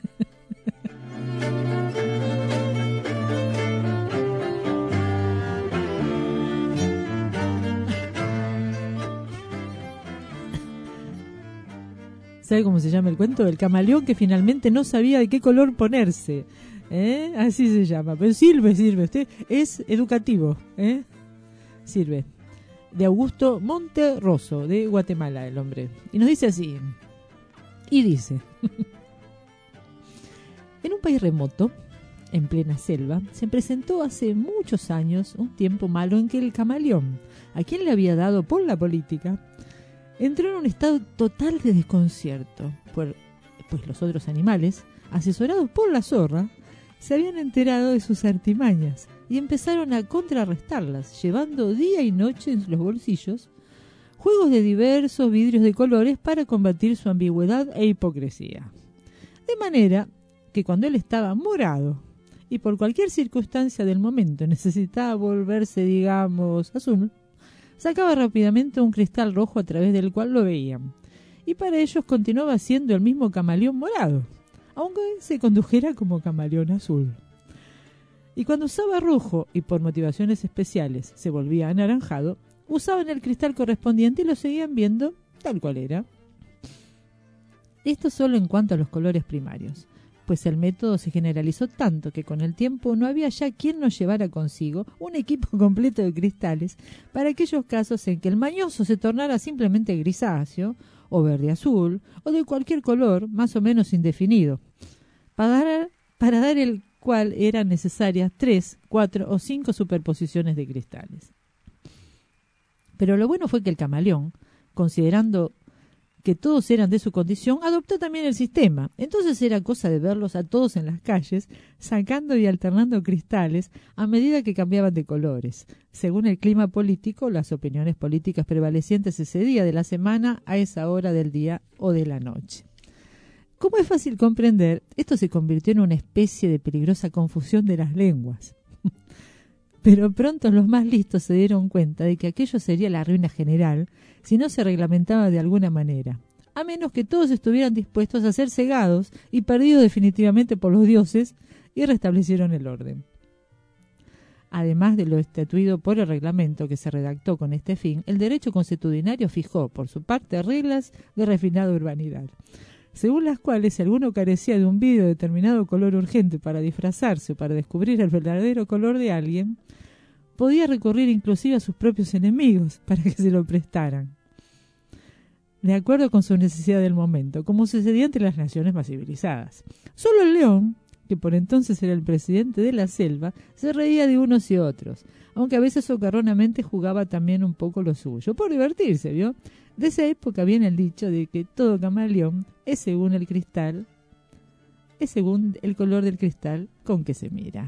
[SPEAKER 3] ¿Sabe cómo se llama el cuento? El camaleón que finalmente no sabía de qué color ponerse. Así se llama, pero sirve, usted es educativo, sirve. De Augusto Monterroso, de Guatemala, el hombre. Y nos dice así, y dice: en un país remoto, en plena selva, se presentó hace muchos años un tiempo malo en que el camaleón, a quien le había dado por la política, entró en un estado total de desconcierto, pues los otros animales, asesorados por la zorra, se habían enterado de sus artimañas y empezaron a contrarrestarlas, llevando día y noche en los bolsillos juegos de diversos vidrios de colores para combatir su ambigüedad e hipocresía. De manera que cuando él estaba morado y por cualquier circunstancia del momento necesitaba volverse, digamos, azul, sacaba rápidamente un cristal rojo a través del cual lo veían, y para ellos continuaba siendo el mismo camaleón morado, aunque se condujera como camaleón azul. Y cuando usaba rojo y por motivaciones especiales se volvía anaranjado, usaban el cristal correspondiente y lo seguían viendo tal cual era. Esto solo en cuanto a los colores primarios, pues el método se generalizó tanto que con el tiempo no había ya quien nos llevara consigo un equipo completo de cristales para aquellos casos en que el mañoso se tornara simplemente grisáceo, o verde azul, o de cualquier color más o menos indefinido, para dar el cual eran necesarias 3, 4 o 5 superposiciones de cristales. Pero lo bueno fue que el camaleón, considerando que todos eran de su condición, adoptó también el sistema. Entonces era cosa de verlos a todos en las calles, sacando y alternando cristales a medida que cambiaban de colores, según el clima político, las opiniones políticas prevalecientes ese día de la semana, a esa hora del día o de la noche. Como es fácil comprender, esto se convirtió en una especie de peligrosa confusión de las lenguas. Pero pronto los más listos se dieron cuenta de que aquello sería la ruina general si no se reglamentaba de alguna manera, a menos que todos estuvieran dispuestos a ser cegados y perdidos definitivamente por los dioses, y restablecieron el orden. Además de lo estatuido por el reglamento que se redactó con este fin, el derecho consuetudinario fijó, por su parte, reglas de refinada urbanidad, según las cuales si alguno carecía de un vidrio de determinado color urgente para disfrazarse o para descubrir el verdadero color de alguien, podía recurrir inclusive a sus propios enemigos para que se lo prestaran, de acuerdo con su necesidad del momento, como sucedía entre las naciones más civilizadas. Solo el león, que por entonces era el presidente de la selva, se reía de unos y otros, aunque a veces socarronamente jugaba también un poco lo suyo, por divertirse, ¿vio? De esa época viene el dicho de que todo camaleón es según el cristal, es según el color del cristal con que se mira.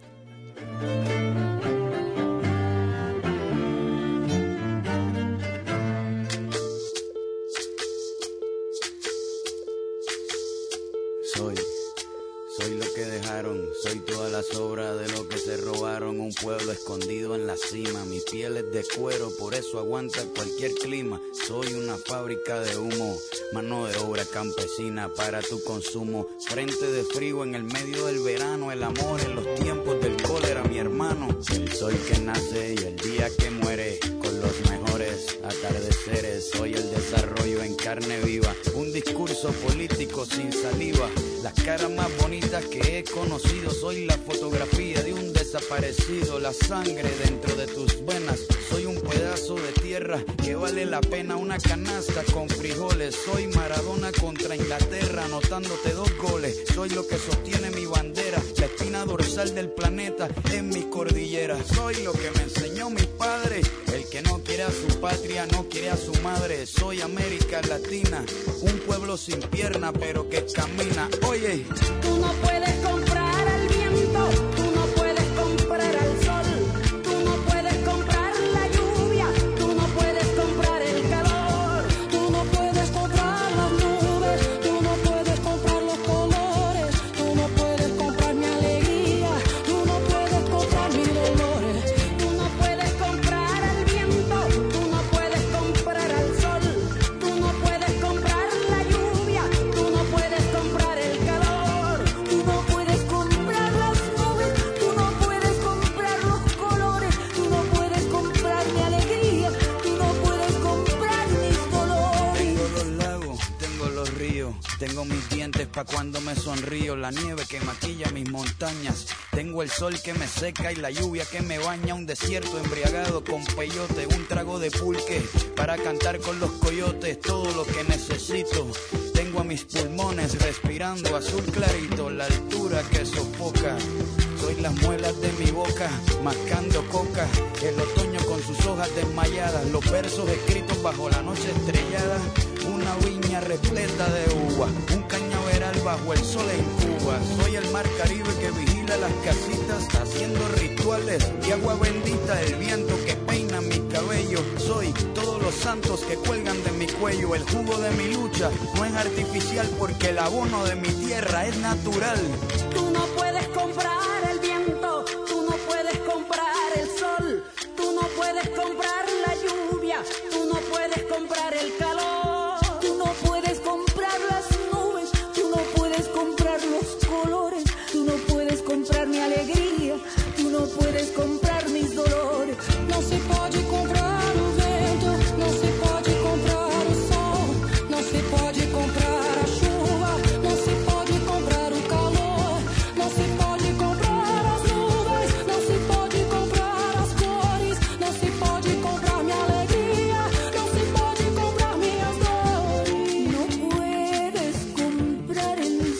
[SPEAKER 6] Soy lo que dejaron, soy toda la sobra de lo que se robaron. Un pueblo escondido en la cima, mi piel es de cuero, por eso aguanta cualquier clima. Soy una fábrica de humo, mano de obra campesina para tu consumo. Frente de frío en el medio del verano, el amor en los tiempos del cólera, mi hermano. El sol que nace y el día que muere, con los mejores atardeceres. Soy el desarrollo en carne viva, un discurso político sin saliva. Las caras más bonitas que he conocido, soy la fotografía de un desaparecido, la sangre dentro de tus venas. Soy un pedazo de tierra que vale la pena una canasta con frijoles. Soy Maradona contra Inglaterra, anotándote 2 goles. Soy lo que sostiene mi bandera, la espina dorsal del planeta en mi cordillera. Soy lo que me enseñó mi padre, el que no quiere a su patria no quiere a su madre. Soy América Latina, un pueblo sin pierna pero que camina. Oye,
[SPEAKER 2] tú no puedes comprar al viento, tú no puedes comprar al sol, tú no puedes comprar la lluvia, tú no puedes comprar el calor, tú no puedes comprar las nubes, tú no puedes comprar los colores, tú no puedes comprar mi alegría, tú no puedes comprar mis dolores, tú no puedes comprar al viento, tú no puedes comprar al sol, tú no puedes comprar la lluvia, tú no puedes comprar el calor, tú no puedes comprar las nubes, tú no puedes comprar los colores, tú no puedes comprar mi alegría, tú no puedes comprar mis dolores.
[SPEAKER 6] tengo los lagos, tengo los ríos, tengo mis dientes pa' cuando me sonrío, la nieve que maquilla mis montañas, tengo el sol que me seca y la lluvia que me baña, un desierto embriagado con peyote, un trago de pulque para cantar con los coyotes, todo lo que necesito. Tengo a mis pulmones respirando azul clarito, la altura que sofoca. Soy las muelas de mi boca, mascando coca. El otoño con sus hojas desmayadas, los versos escritos bajo la noche estrellada. Una viña repleta de uva, un cañaveral bajo el sol en Cuba. Soy el mar Caribe que vigila las casitas, haciendo rituales de agua bendita. El viento que peina mi cabello. Soy todos los santos que cuelgan de mi cuello. El jugo de mi lucha no es artificial porque el abono de mi tierra es natural.
[SPEAKER 2] Tú no puedes comprar el viento, tú no puedes comprar el sol, tú no puedes comprar la lluvia, tú no puedes comprar el calor, tú no puedes comprar las nubes, tú no puedes comprar los colores, tú no puedes comprar mi alegría, tú no puedes comprar mis dolores. No se pode comprar o vento, no se pode comprar o sol, no se pode comprar a chuva, no se pode comprar o calor, no se pode comprar as nuvens, no se pode comprar as cores, no se pode comprar mi alegría, no se pode comprar minhas dores. No puedes comprar el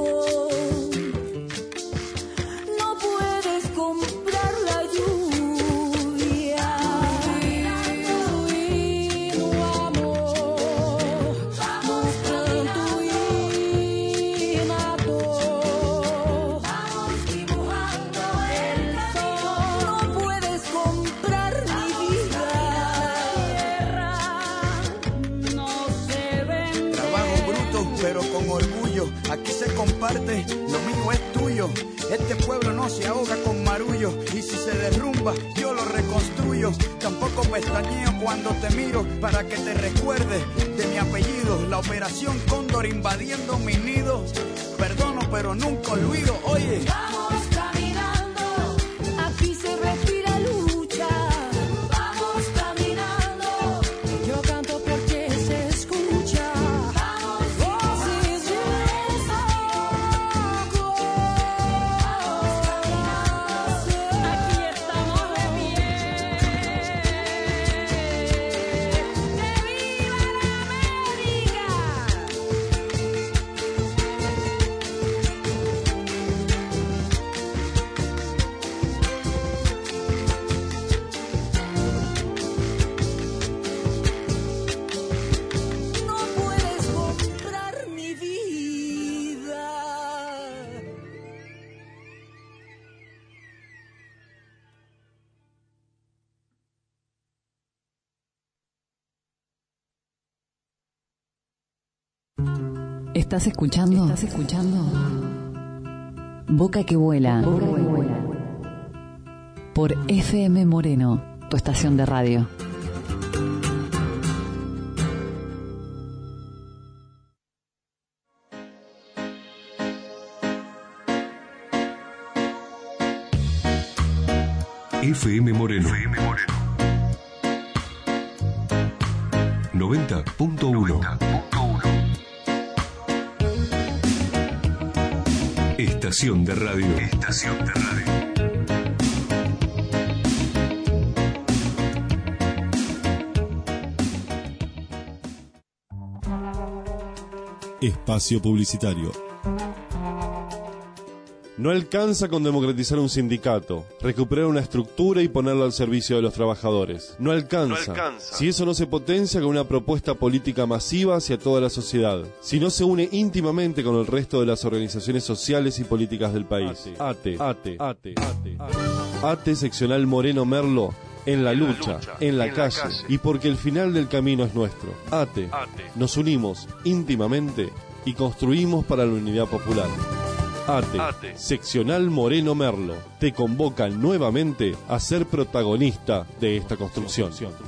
[SPEAKER 2] sol, no puedes comprar la lluvia. No amor, nos pranto y na dor. Vamos dibujando el sol. No puedes comprar mi vida. No se vende.
[SPEAKER 6] Trabajo bruto pero con orgullo, aquí se comparte, lo mío es tuyo. Este pueblo no se ahoga con marullo, y si se derrumba yo lo reconstruyo. Tampoco pestañeo cuando te miro para que te recuerdes de mi apellido. La operación Cóndor invadiendo mi nido, perdono pero nunca olvido. Oye,
[SPEAKER 2] Vamos caminando, aquí se respira
[SPEAKER 10] ¿Estás escuchando? Boca que vuela. Por FM Moreno, tu estación de radio.
[SPEAKER 1] FM Moreno. 90.1. Estación de radio.
[SPEAKER 13] Espacio publicitario. No alcanza con democratizar un sindicato, recuperar una estructura y ponerla al servicio de los trabajadores. No alcanza. Si eso no se potencia con una propuesta política masiva hacia toda la sociedad. Si no se une íntimamente con el resto de las organizaciones sociales y políticas del país. ATE seccional Moreno Merlo. En la lucha, en la calle, y porque el final del camino es nuestro. ATE. Nos unimos íntimamente y construimos para la unidad popular. ATE, seccional Moreno Merlo, te convoca nuevamente a ser protagonista de esta construcción.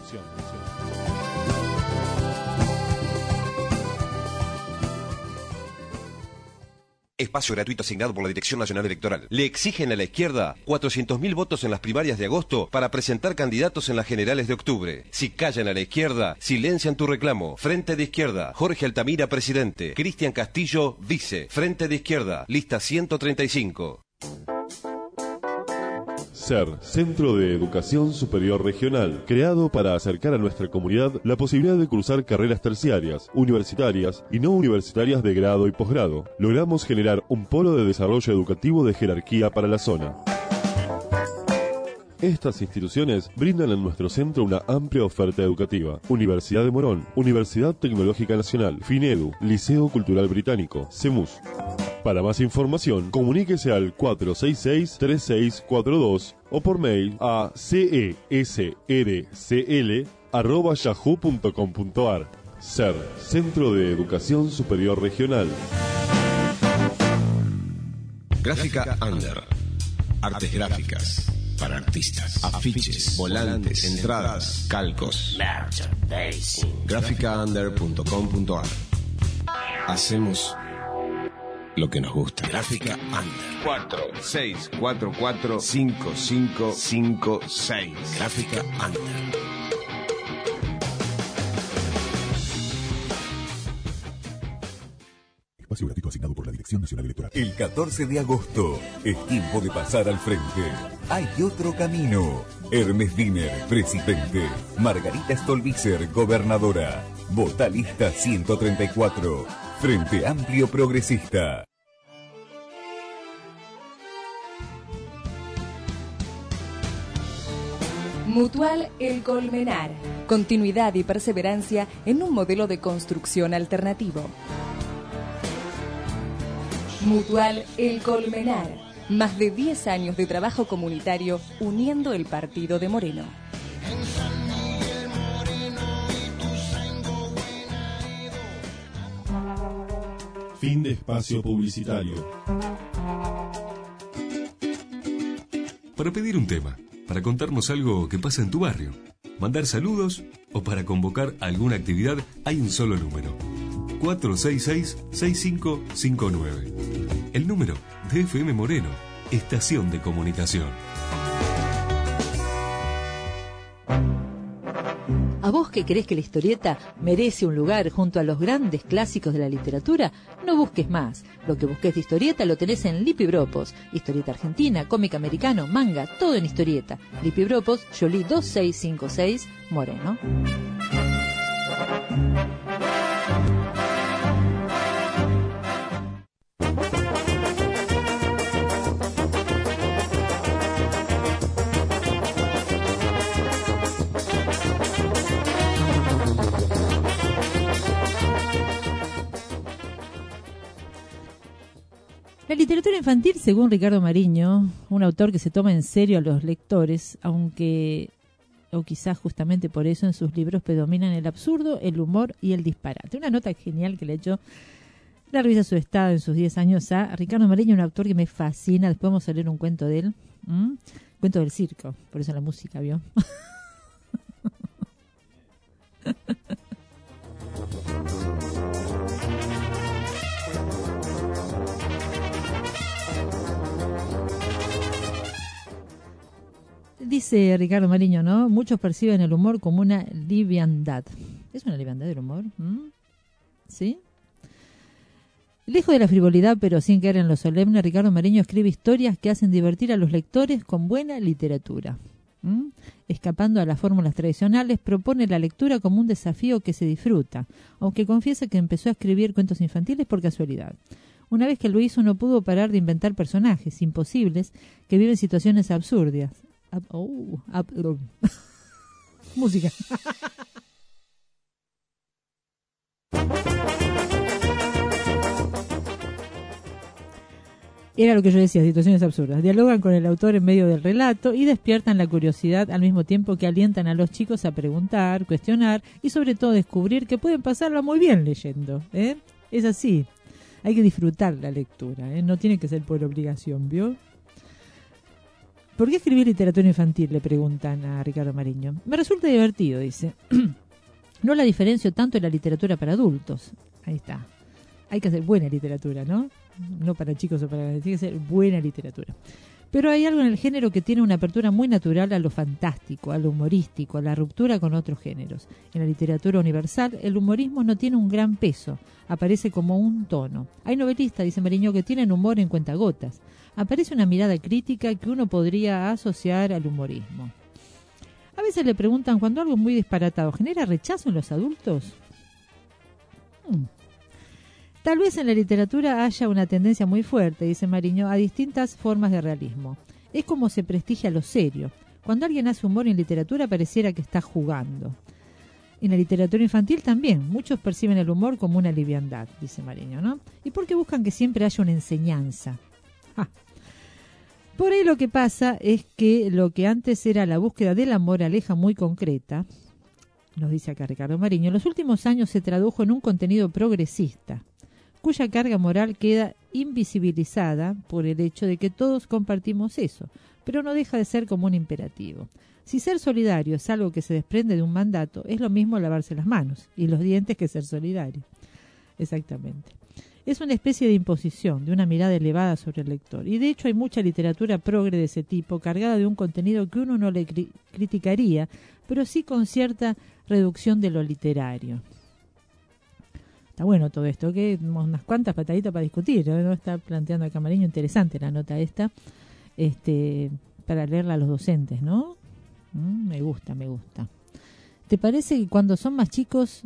[SPEAKER 7] Espacio gratuito asignado por la Dirección Nacional Electoral. Le exigen a la izquierda 400.000 votos en las primarias de agosto para presentar candidatos en las generales de octubre. Si callan a la izquierda, silencian tu reclamo. Frente de Izquierda, Jorge Altamira, presidente. Cristian Castillo, vice. Frente de Izquierda, lista 135.
[SPEAKER 13] SER, Centro de Educación Superior Regional, creado para acercar a nuestra comunidad la posibilidad de cursar carreras terciarias, universitarias y no universitarias de grado y posgrado. Logramos generar un polo de desarrollo educativo de jerarquía para la zona. Estas instituciones brindan en nuestro centro una amplia oferta educativa. Universidad de Morón, Universidad Tecnológica Nacional, FINEDU, Liceo Cultural Británico, CEMUS. Para más información, comuníquese al 466-3642 o por mail a cesrcl@yahoo.com.ar. SER, Centro de Educación Superior Regional.
[SPEAKER 8] Gráfica Under. Artes gráficas para artistas. Afiches, volantes, entradas, calcos. Gráficaunder.com.ar. Hacemos lo que nos gusta. Gráfica Under. 46445556. Gráfica Under.
[SPEAKER 9] Espacio gratuito asignado por la Dirección Nacional Electoral. El 14 de agosto es tiempo de pasar al frente. Hay otro camino. Hermes Diner, presidente. Margarita Stolbizer, gobernadora. Vota lista 134. Frente Amplio Progresista.
[SPEAKER 11] Mutual El Colmenar. Continuidad y perseverancia en un modelo de construcción alternativo. Mutual El Colmenar. Más de 10 años de trabajo comunitario uniendo el partido de Moreno.
[SPEAKER 13] Fin de espacio publicitario.
[SPEAKER 1] Para pedir un tema, para contarnos algo que pasa en tu barrio, mandar saludos o para convocar alguna actividad, hay un solo número. 466-6559. El número de FM Moreno, Estación de Comunicación.
[SPEAKER 5] ¿A vos que crees que la historieta merece un lugar junto a los grandes clásicos de la literatura? No busques más. Lo que busques de historieta lo tenés en Lipibropos. Historieta argentina, cómic americano, manga, todo en historieta. Lipibropos, Jolie 2656, Moreno.
[SPEAKER 3] La literatura infantil, según Ricardo Mariño, un autor que se toma en serio a los lectores, aunque, o quizás justamente por eso, en sus libros predominan el absurdo, el humor y el disparate. Una nota genial que leyó La revista Su Estado en sus 10 años a Ricardo Mariño, un autor que me fascina. Después vamos a leer un cuento de él. Cuento del circo, por eso la música, ¿vio? Dice Ricardo Mariño, ¿no? Muchos perciben el humor como una liviandad. ¿Es una liviandad el humor? ¿Sí? Lejos de la frivolidad, pero sin caer en lo solemne, Ricardo Mariño escribe historias que hacen divertir a los lectores con buena literatura. Escapando a las fórmulas tradicionales, propone la lectura como un desafío que se disfruta, aunque confiesa que empezó a escribir cuentos infantiles por casualidad. Una vez que lo hizo, no pudo parar de inventar personajes imposibles que viven situaciones absurdas. Música. Era lo que yo decía, situaciones absurdas. Dialogan con el autor en medio del relato y despiertan la curiosidad al mismo tiempo que alientan a los chicos a preguntar, cuestionar y sobre todo descubrir que pueden pasarla muy bien leyendo. Es así. Hay que disfrutar la lectura. No tiene que ser por obligación, ¿vio? ¿Por qué escribir literatura infantil?, le preguntan a Ricardo Mariño. Me resulta divertido, dice. No la diferencio tanto en la literatura para adultos. Ahí está. Hay que hacer buena literatura, ¿no? No para chicos o para... Tiene que ser buena literatura. Pero hay algo en el género que tiene una apertura muy natural a lo fantástico, a lo humorístico, a la ruptura con otros géneros. En la literatura universal, el humorismo no tiene un gran peso. Aparece como un tono. Hay novelistas, dice Mariño, que tienen humor en cuentagotas. Aparece una mirada crítica que uno podría asociar al humorismo. A veces le preguntan, cuando algo es muy disparatado, ¿genera rechazo en los adultos? Tal vez en la literatura haya una tendencia muy fuerte, dice Mariño, a distintas formas de realismo. Es como se prestigia lo serio. Cuando alguien hace humor en literatura pareciera que está jugando. En la literatura infantil también, muchos perciben el humor como una liviandad, dice Mariño, ¿no? Y porque buscan que siempre haya una enseñanza. Por ahí lo que pasa es que lo que antes era la búsqueda de la moraleja muy concreta, nos dice acá Ricardo Mariño, en los últimos años se tradujo en un contenido progresista, cuya carga moral queda invisibilizada por el hecho de que todos compartimos eso, pero no deja de ser como un imperativo. Si ser solidario es algo que se desprende de un mandato, es lo mismo lavarse las manos y los dientes que ser solidario. Exactamente. Es una especie de imposición, de una mirada elevada sobre el lector. Y de hecho hay mucha literatura progre de ese tipo, cargada de un contenido que uno no le criticaría, pero sí con cierta reducción de lo literario. Está bueno todo esto, que unas cuantas pataditas para discutir, ¿no? Está planteando acá Mariño, interesante la nota esta, para leerla a los docentes, ¿no? Me gusta. ¿Te parece que cuando son más chicos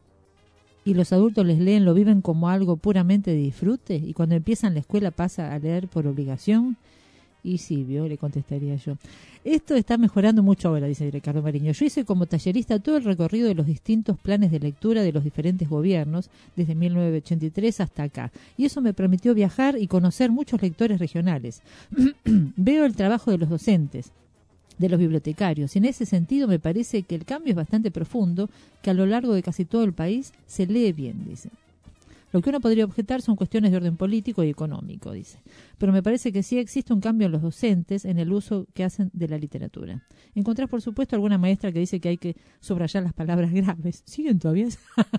[SPEAKER 3] y los adultos les leen, lo viven como algo puramente de disfrute? Y cuando empiezan la escuela pasa a leer por obligación. Y sí, vio, le contestaría yo. Esto está mejorando mucho ahora, dice Ricardo Mariño. Yo hice como tallerista todo el recorrido de los distintos planes de lectura de los diferentes gobiernos, desde 1983 hasta acá. Y eso me permitió viajar y conocer muchos lectores regionales. Veo el trabajo de los docentes, de los bibliotecarios. Y en ese sentido me parece que el cambio es bastante profundo, que a lo largo de casi todo el país se lee bien, dice. Lo que uno podría objetar son cuestiones de orden político y económico, dice. Pero me parece que sí existe un cambio en los docentes en el uso que hacen de la literatura. Encontrás, por supuesto, alguna maestra que dice que hay que subrayar las palabras graves. ¿Siguen todavía?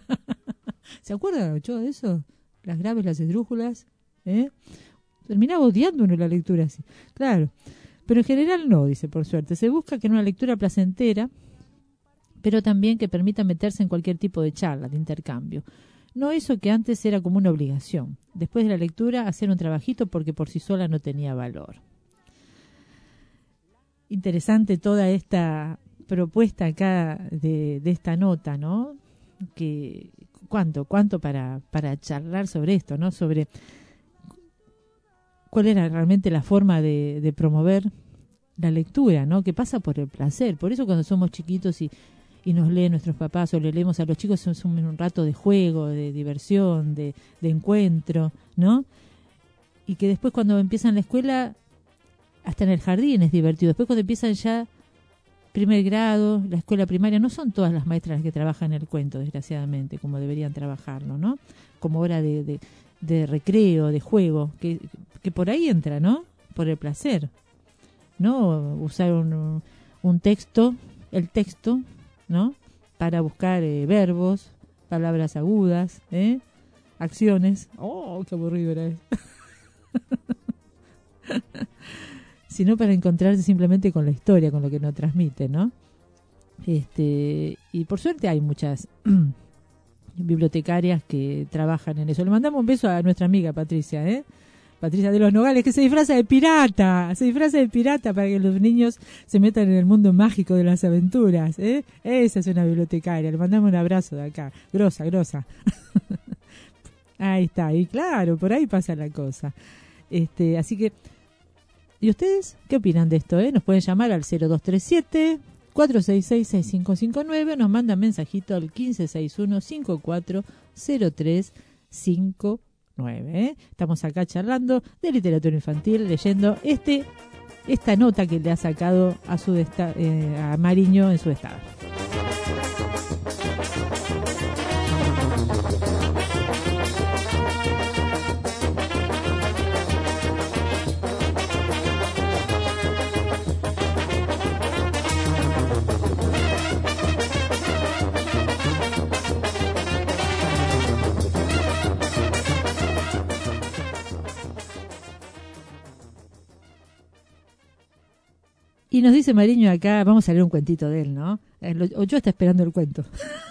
[SPEAKER 3] ¿Se acuerdan, Ochoa, de eso? Las graves, las esdrújulas. Terminaba odiando uno la lectura así. Claro. Pero en general no, dice, por suerte. Se busca que en una lectura placentera, pero también que permita meterse en cualquier tipo de charla, de intercambio. No eso que antes era como una obligación. Después de la lectura, hacer un trabajito porque por sí sola no tenía valor. Interesante toda esta propuesta acá de esta nota, ¿no? Que cuánto para charlar sobre esto, ¿no? Sobre cuál era realmente la forma de promover la lectura, ¿no? Que pasa por el placer. Por eso cuando somos chiquitos y nos leen nuestros papás o le leemos a los chicos, es un rato de juego, de diversión, de encuentro, ¿no? Y que después cuando empiezan la escuela, hasta en el jardín es divertido. Después cuando empiezan ya primer grado, la escuela primaria, no son todas las maestras las que trabajan el cuento, desgraciadamente, como deberían trabajarlo, ¿no? Como hora de de recreo, de juego, que por ahí entra, ¿no? Por el placer, ¿no? Usar un texto, el texto, ¿no? Para buscar verbos, palabras agudas, acciones. ¡Oh, qué aburrido era eso! Sino para encontrarse simplemente con la historia, con lo que nos transmite, ¿no? Y por suerte hay muchas bibliotecarias que trabajan en eso. Le mandamos un beso a nuestra amiga Patricia, Patricia de los Nogales, que se disfraza de pirata para que los niños se metan en el mundo mágico de las aventuras, Esa es una bibliotecaria. Le mandamos un abrazo de acá, grosa. Ahí está, y claro, por ahí pasa la cosa. Así que, ¿y ustedes qué opinan de esto? Nos pueden llamar al 0237-466-6559, nos mandan mensajito al 1561-540359. Estamos acá charlando de literatura infantil, leyendo esta nota que le ha sacado a Mariño en su estado. Y nos dice Mariño acá, vamos a leer un cuentito de él, ¿no? Yo está esperando el cuento.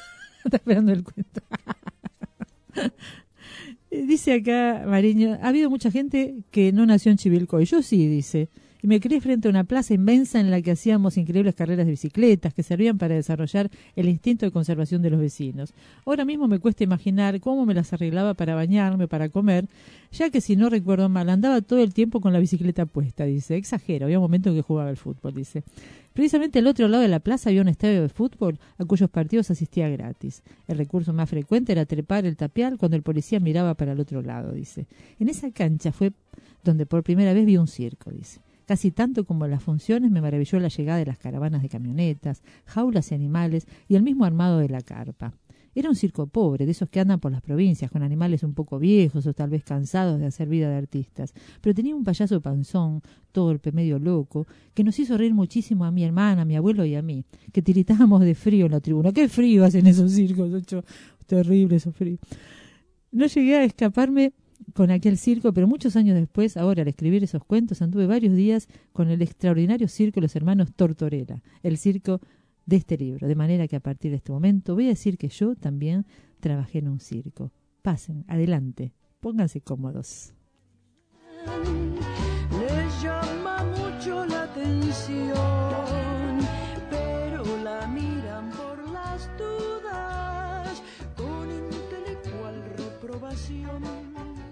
[SPEAKER 3] Dice acá Mariño, ha habido mucha gente que no nació en Chivilcoy. Yo sí, dice. Y me crié frente a una plaza inmensa en la que hacíamos increíbles carreras de bicicletas que servían para desarrollar el instinto de conservación de los vecinos. Ahora mismo me cuesta imaginar cómo me las arreglaba para bañarme, para comer, ya que si no recuerdo mal, andaba todo el tiempo con la bicicleta puesta, dice. Exagero, había momentos en que jugaba al fútbol, dice. Precisamente al otro lado de la plaza había un estadio de fútbol a cuyos partidos asistía gratis. El recurso más frecuente era trepar el tapial cuando el policía miraba para el otro lado, dice. En esa cancha fue donde por primera vez vi un circo, dice. Casi tanto como las funciones me maravilló la llegada de las caravanas de camionetas, jaulas y animales y el mismo armado de la carpa. Era un circo pobre, de esos que andan por las provincias, con animales un poco viejos o tal vez cansados de hacer vida de artistas. Pero tenía un payaso panzón, torpe, medio loco, que nos hizo reír muchísimo a mi hermana, a mi abuelo y a mí, que tiritábamos de frío en la tribuna. ¡Qué frío hacen esos circos! Terrible esos fríos. No llegué a escaparme con aquel circo, pero muchos años después, ahora al escribir esos cuentos, anduve varios días con el extraordinario circo de los hermanos Tortorella, el circo de este libro, de manera que a partir de este momento voy a decir que yo también trabajé en un circo. Pasen, adelante, pónganse cómodos.
[SPEAKER 2] Les llama mucho la atención, pero la miran por las dudas, con intelectual reprobación.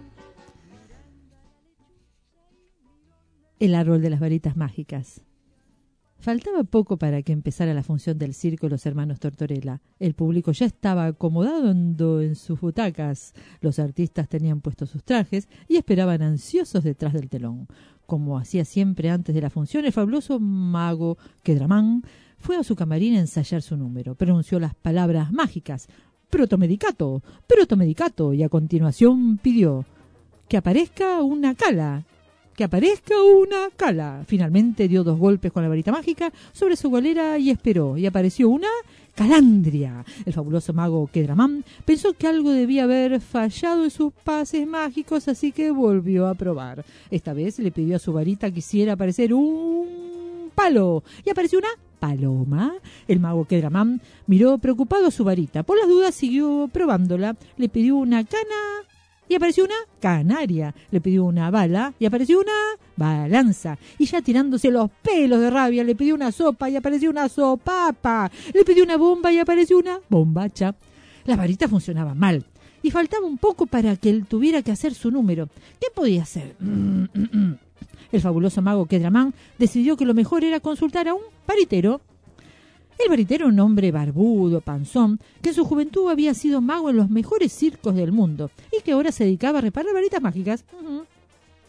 [SPEAKER 3] El árbol de las varitas mágicas. Faltaba poco para que empezara la función del circo Los Hermanos Tortorella. El público ya estaba acomodado en sus butacas. Los artistas tenían puestos sus trajes y esperaban ansiosos detrás del telón. Como hacía siempre antes de la función, el fabuloso mago Quedramán fue a su camarín a ensayar su número. Pronunció las palabras mágicas, protomedicato, protomedicato, y a continuación pidió que aparezca una cala. Que aparezca una cala. Finalmente dio 2 golpes con la varita mágica sobre su golera y esperó. Y apareció una calandria. El fabuloso mago Quedramán pensó que algo debía haber fallado en sus pases mágicos, así que volvió a probar. Esta vez le pidió a su varita que hiciera aparecer un palo. Y apareció una paloma. El mago Quedramán miró preocupado a su varita. Por las dudas siguió probándola. Le pidió una cana y apareció una canaria. Le pidió una bala y apareció una balanza. Y ya tirándose los pelos de rabia, le pidió una sopa y apareció una sopapa. Le pidió una bomba y apareció una bombacha. La varita funcionaba mal y faltaba un poco para que él tuviera que hacer su número. ¿Qué podía hacer? El fabuloso mago Quedramán decidió que lo mejor era consultar a un varitero. El varitero, un hombre barbudo, panzón, que en su juventud había sido mago en los mejores circos del mundo y que ahora se dedicaba a reparar varitas mágicas.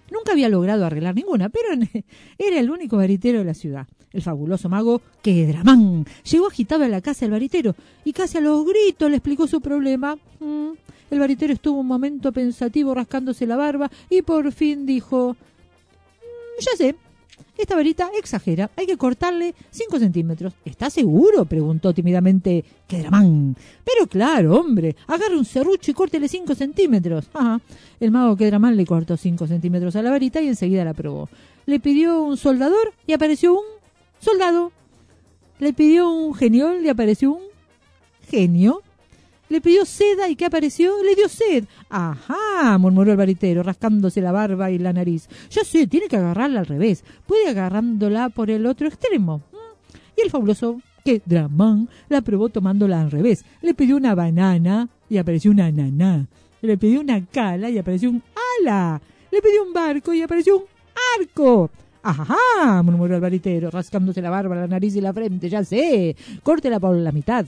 [SPEAKER 3] Nunca había logrado arreglar ninguna, pero era el único varitero de la ciudad. El fabuloso mago Quedramán llegó agitado a la casa del varitero y casi a los gritos le explicó su problema. El varitero estuvo un momento pensativo rascándose la barba y por fin dijo: ya sé, esta varita exagera, hay que cortarle 5 centímetros. ¿Está seguro?, preguntó tímidamente Quedramán. Pero claro, hombre, agarre un serrucho y córtele 5 centímetros. Ajá. El mago Quedramán le cortó 5 centímetros a la varita y enseguida la probó. Le pidió un soldador y apareció un soldado. Le pidió un geniol y apareció un genio. Le pidió seda y ¿qué apareció? Le dio sed. Ajá, murmuró el varitero, rascándose la barba y la nariz. Ya sé, tiene que agarrarla al revés. Puede agarrándola por el otro extremo. Y el fabuloso Quedramán la probó tomándola al revés. Le pidió una banana y apareció una ananá. Le pidió una cala y apareció un ala. Le pidió un barco y apareció un arco. Ajá, murmuró el varitero, rascándose la barba, la nariz y la frente. Ya sé, córtela por la mitad.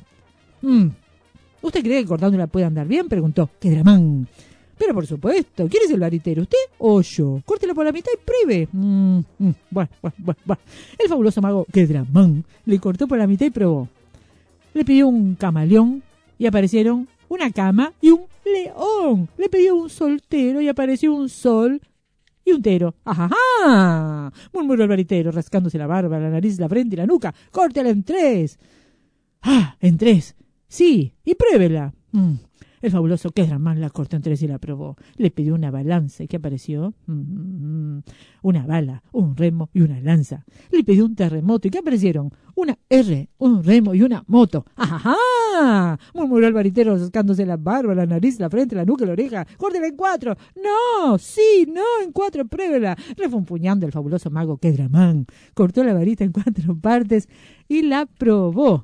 [SPEAKER 3] ¿Usted cree que cortándola puede andar bien?, preguntó Quedramán. Pero por supuesto, ¿quién es el varitero, usted o yo? Córtela por la mitad y pruebe. Bueno. El fabuloso mago Quedramán le cortó por la mitad y probó. Le pidió un camaleón y aparecieron una cama y un león. Le pidió un soltero y apareció un sol y un tero. ¡Ajá! Murmuró el varitero, rascándose la barba, la nariz, la frente y la nuca. ¡Córtela en 3! ¡Ah! En 3. Sí, y pruébela. El fabuloso Quedramán la cortó en 3 y la probó. Le pidió una balanza. ¿Y qué apareció? Una bala, un remo y una lanza. Le pidió un terremoto. ¿Y qué aparecieron? Una R, un remo y una moto. ¡Ajá! Murmuró el varitero, rascándose la barba, la nariz, la frente, la nuca y la oreja. ¡Córtela en 4! ¡No! ¡Sí! ¡No! En 4, pruébela. Refunfuñando el fabuloso mago Quedramán. Cortó la varita en 4 partes y la probó.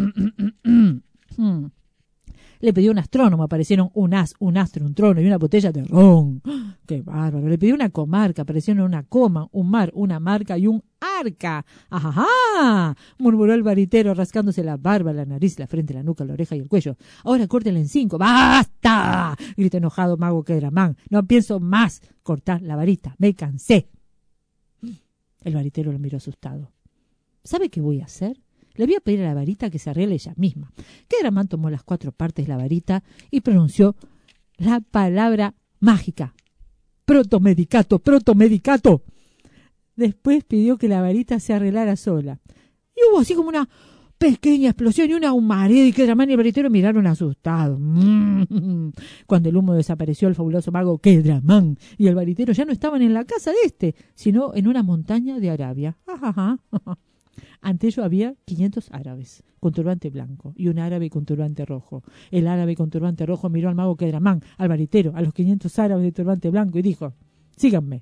[SPEAKER 3] Le pidió un astrónomo, aparecieron un as, un astro, un trono y una botella de ron. ¡Qué bárbaro! Le pidió una comarca, aparecieron una coma, un mar, una marca y un arca. ¡Ajá! Murmuró el varitero, rascándose la barba, la nariz, la frente, la nuca, la oreja y el cuello. Ahora córtela en 5. ¡Basta! Gritó enojado mago Quedramán. No pienso más cortar la varita, me cansé. El varitero lo miró asustado. ¿Sabe qué voy a hacer? Le voy a pedir a la varita que se arregle ella misma. Quedramán tomó las 4 partes de la varita y pronunció la palabra mágica. Protomedicato, protomedicato. Después pidió que la varita se arreglara sola. Y hubo así como una pequeña explosión y una humareda y Quedramán y el varitero miraron asustados. Cuando el humo desapareció, el fabuloso mago Quedramán y el varitero ya no estaban en la casa de sino en una montaña de Arabia. Ante ello había 500 árabes con turbante blanco y un árabe con turbante rojo. El árabe con turbante rojo miró al mago Quedramán, al varitero, a los 500 árabes de turbante blanco y dijo: síganme.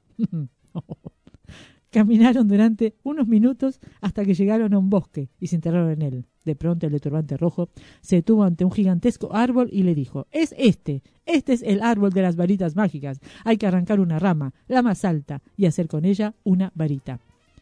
[SPEAKER 3] Caminaron durante unos minutos hasta que llegaron a un bosque y se enterraron en él. De pronto el de turbante rojo se detuvo ante un gigantesco árbol y le dijo: este es el árbol de las varitas mágicas. Hay que arrancar una rama, la más alta, y hacer con ella una varita.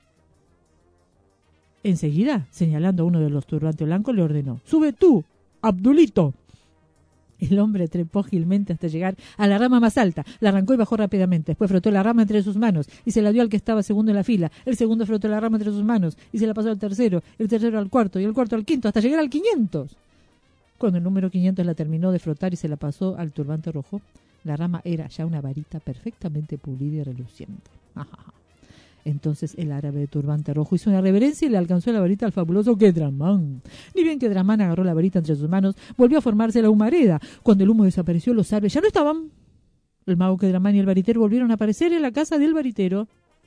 [SPEAKER 3] Enseguida, señalando a uno de los turbantes blancos, le ordenó: sube tú, Abdulito. El hombre trepó ágilmente hasta llegar a la rama más alta, la arrancó y bajó rápidamente. Después frotó la rama entre sus manos y se la dio al que estaba segundo en la fila. El segundo frotó la rama entre sus manos y se la pasó al tercero, el tercero al cuarto y el cuarto al quinto, hasta llegar al 500. Cuando el número 500 la terminó de frotar y se la pasó al turbante rojo, la rama era ya una varita perfectamente pulida y reluciente. Entonces el árabe de turbante rojo hizo una reverencia y le alcanzó la varita al fabuloso Quedramán. Ni bien Quedramán agarró la varita entre sus manos, volvió a formarse la humareda. Cuando el humo desapareció, los árabes ya no estaban. El mago Quedramán y el varitero volvieron a aparecer en la casa del varitero.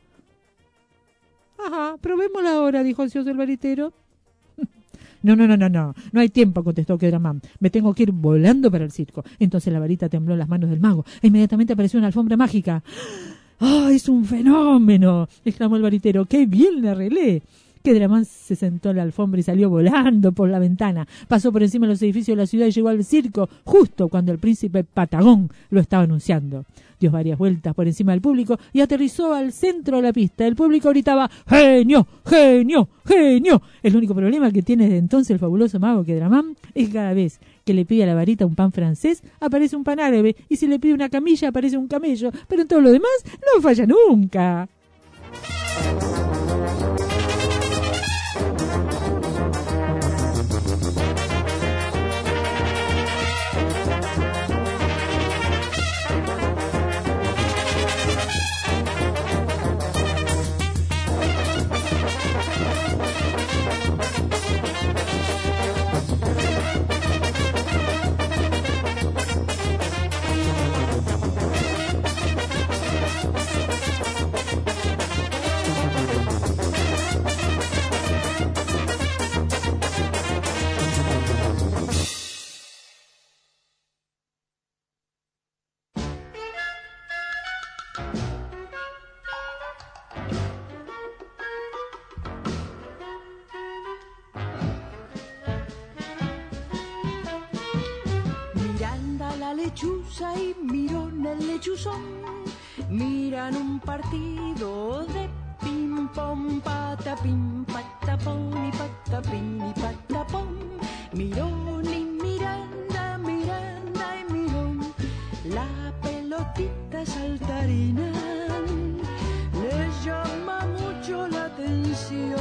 [SPEAKER 3] Probémosla ahora, dijo ansioso el varitero. No hay tiempo, contestó Quedramán. Me tengo que ir volando para el circo. Entonces la varita tembló en las manos del mago e inmediatamente apareció una alfombra mágica. ¡Ah, es un fenómeno!, exclamó el varitero. ¡Qué bien le arreglé! Quedramán se sentó en la alfombra y salió volando por la ventana. Pasó por encima de los edificios de la ciudad y llegó al circo justo cuando el príncipe Patagón lo estaba anunciando. Dio varias vueltas por encima del público y aterrizó al centro de la pista. El público gritaba ¡genio, genio, genio! El único problema que tiene desde entonces el fabuloso mago Quedramán es que cada vez que le pide a la varita un pan francés, aparece un pan árabe, y si le pide una camilla, aparece un camello, pero en todo lo demás no falla nunca.
[SPEAKER 4] Lechuza y Mirón el lechuzón miran un partido de ping pong, patapín, patapón y patapín y patapón. Mirón y Miranda, Miranda y Mirón, la pelotita saltarina les llama mucho la atención,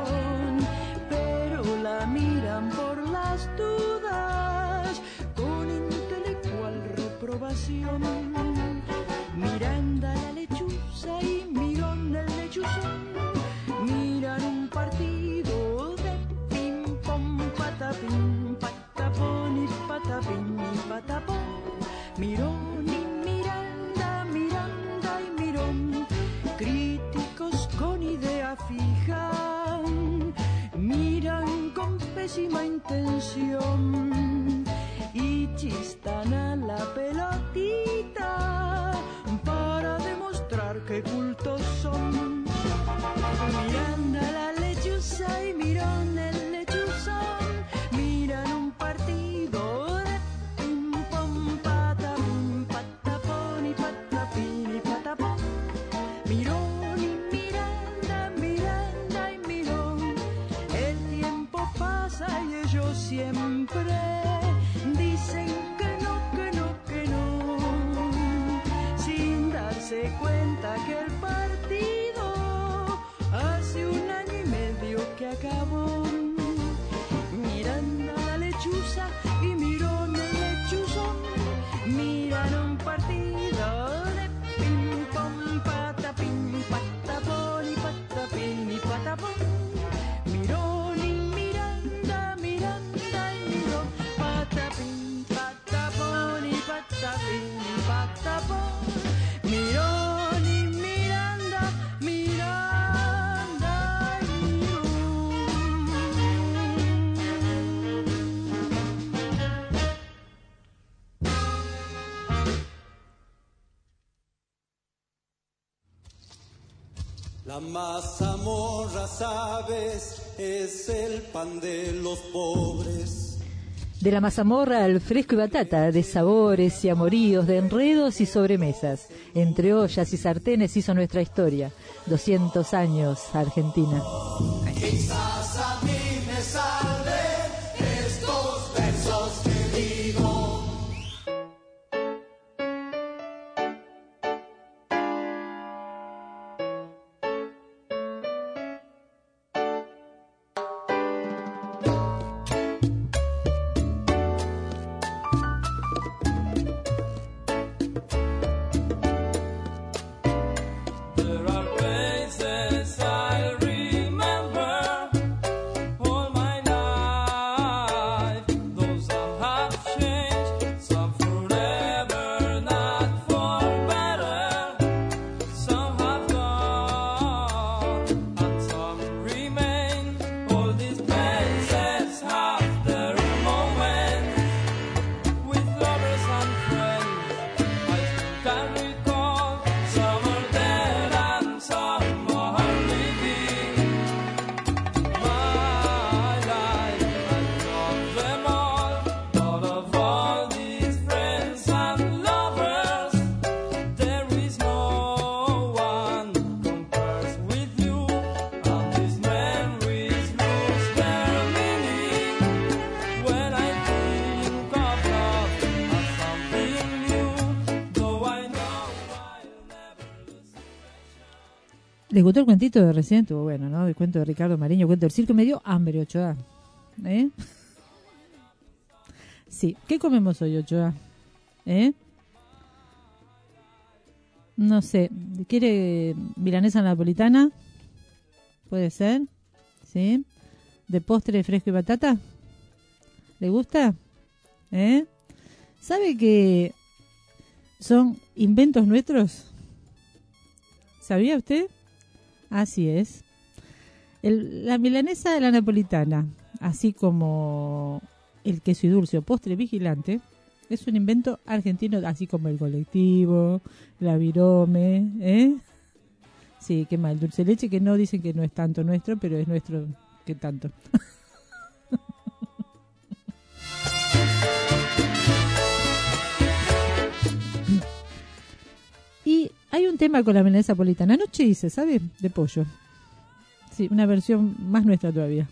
[SPEAKER 4] pero la miran por las dudas con reprobación. Miranda la lechuza y Mirón el lechuzón miran un partido de ping pong, patapín, patapón y patapín y patapón. Mirón y Miranda, Miranda y Mirón, críticos con idea fija, miran con pésima intención y chistan a la pelotita para demostrar que cultos son. Miranda la lechuza y Mirón el lechuzón miran un partido de ping pong, patapín, patapón y patapín y patapón. Mirón y Miranda, Miranda y Mirón, el tiempo pasa y ellos siempre dicen que no, que no, que no, sin darse cuenta que el partido hace 1 año y medio que acabó. Miranda la lechuza y Mirón el lechuzón miran un partido de ping pong, patapín, patapón y patapín y patapón. Mirón y Miranda, Miranda y Mirón, patapín, patapón y patapín y patapón. Mirón y Miranda, Miranda y Mirón.
[SPEAKER 14] La mazamorra, sabes, es el pan de los pobres.
[SPEAKER 5] De la mazamorra al fresco y batata, de sabores y amoríos, de enredos y sobremesas. Entre ollas y sartenes hizo nuestra historia. 200 años, Argentina.
[SPEAKER 14] Quizás a mí me salve estos versos que digo.
[SPEAKER 15] There are places I'll remember all my life.
[SPEAKER 3] ¿Les gustó el cuentito de recién? Estuvo bueno, ¿no? El cuento de Ricardo Mariño, cuento del circo. Me dio hambre, Ochoa. Sí. ¿Qué comemos hoy, Ochoa? No sé. ¿Quiere milanesa napolitana? ¿Puede ser? ¿Sí? ¿De postre fresco y batata? ¿Le gusta? ¿Sabe que son inventos nuestros? ¿Sabía usted? Así es. La milanesa de la napolitana, así como el queso y dulce o postre vigilante, es un invento argentino, así como el colectivo, la virome, Sí, qué mal. Dulce de leche, que no dicen que no es tanto nuestro, pero es nuestro que tanto. Y hay un tema con la milanesa napolitana. Anoche hice, ¿sabe? De pollo. Sí, una versión más nuestra todavía.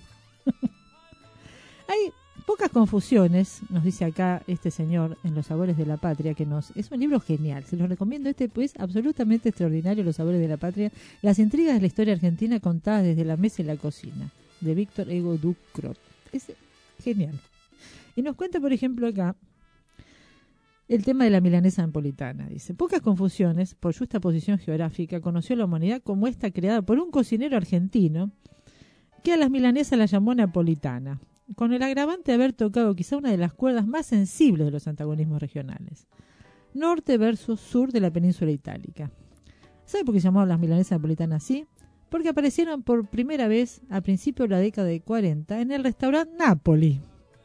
[SPEAKER 3] Hay pocas confusiones, nos dice acá este señor en Los Sabores de la Patria, es un libro genial, se los recomiendo, pues absolutamente extraordinario, Los Sabores de la Patria, las intrigas de la historia argentina contadas desde la mesa y la cocina, de Víctor Hugo Ducrot. Es genial. Y nos cuenta, por ejemplo, acá el tema de la milanesa napolitana. Dice, pocas confusiones, por justa posición geográfica, conoció la humanidad como esta creada por un cocinero argentino que a las milanesas la llamó napolitana, con el agravante de haber tocado quizá una de las cuerdas más sensibles de los antagonismos regionales. Norte versus sur de la península itálica. ¿Sabe por qué se llamaban las milanesas napolitanas así? Porque aparecieron por primera vez a principios de la década de 40 en el restaurante Napoli.